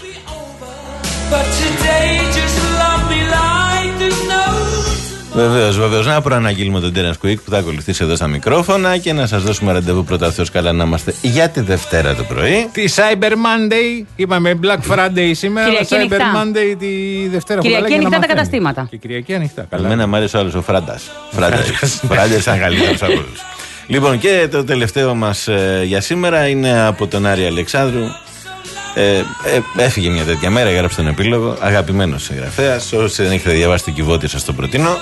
S3: Βεβαίως, βεβαίως. Να προαναγγείλουμε τον Τέρενς Κουίκ που θα ακολουθήσει εδώ στα μικρόφωνα και να σας δώσουμε ραντεβού πρώτα Θεός καλά να είμαστε για τη Δευτέρα το πρωί.
S5: Τη Cyber Monday, είπαμε Black Friday σήμερα, αλλά Cyber ανοιχτά. Monday τη Δευτέρα.
S4: Κυριακή ανοιχτά τα καταστήματα.
S5: Και Κυριακή ανοιχτά, καλά.
S3: Εμένα μου άρεσε ο άλλος ο Φράντας. Φράντας ήταν καλύτερος από όλους. Λοιπόν, και το τελευταίο μας ε, για σήμερα είναι από τον Άρη Αλεξάνδρου. Ε, ε, έφυγε μια τέτοια μέρα, έγραψε τον επίλογο. Αγαπημένος συγγραφέας. Όσοι δεν έχετε διαβάσει το Κιβώτη, σας το προτείνω.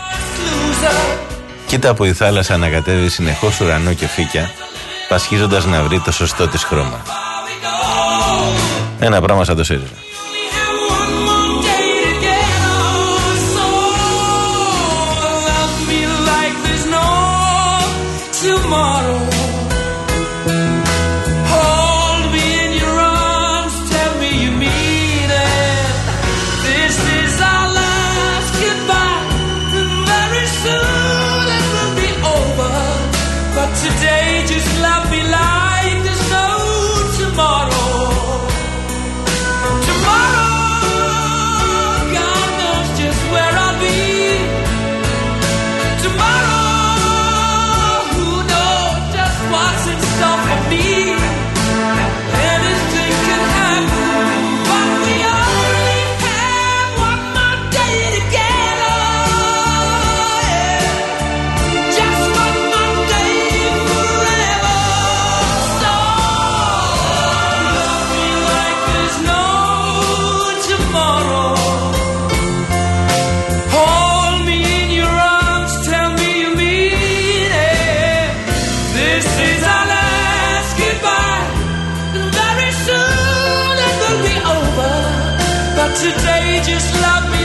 S3: Κοίτα από η θάλασσα να κατέβει συνεχώς ουρανό και φύκια, πασχίζοντας να βρει το σωστό της χρώμα. Ένα πράγμα σαν το ΣΥΡΙΖΑ.
S11: Today just love me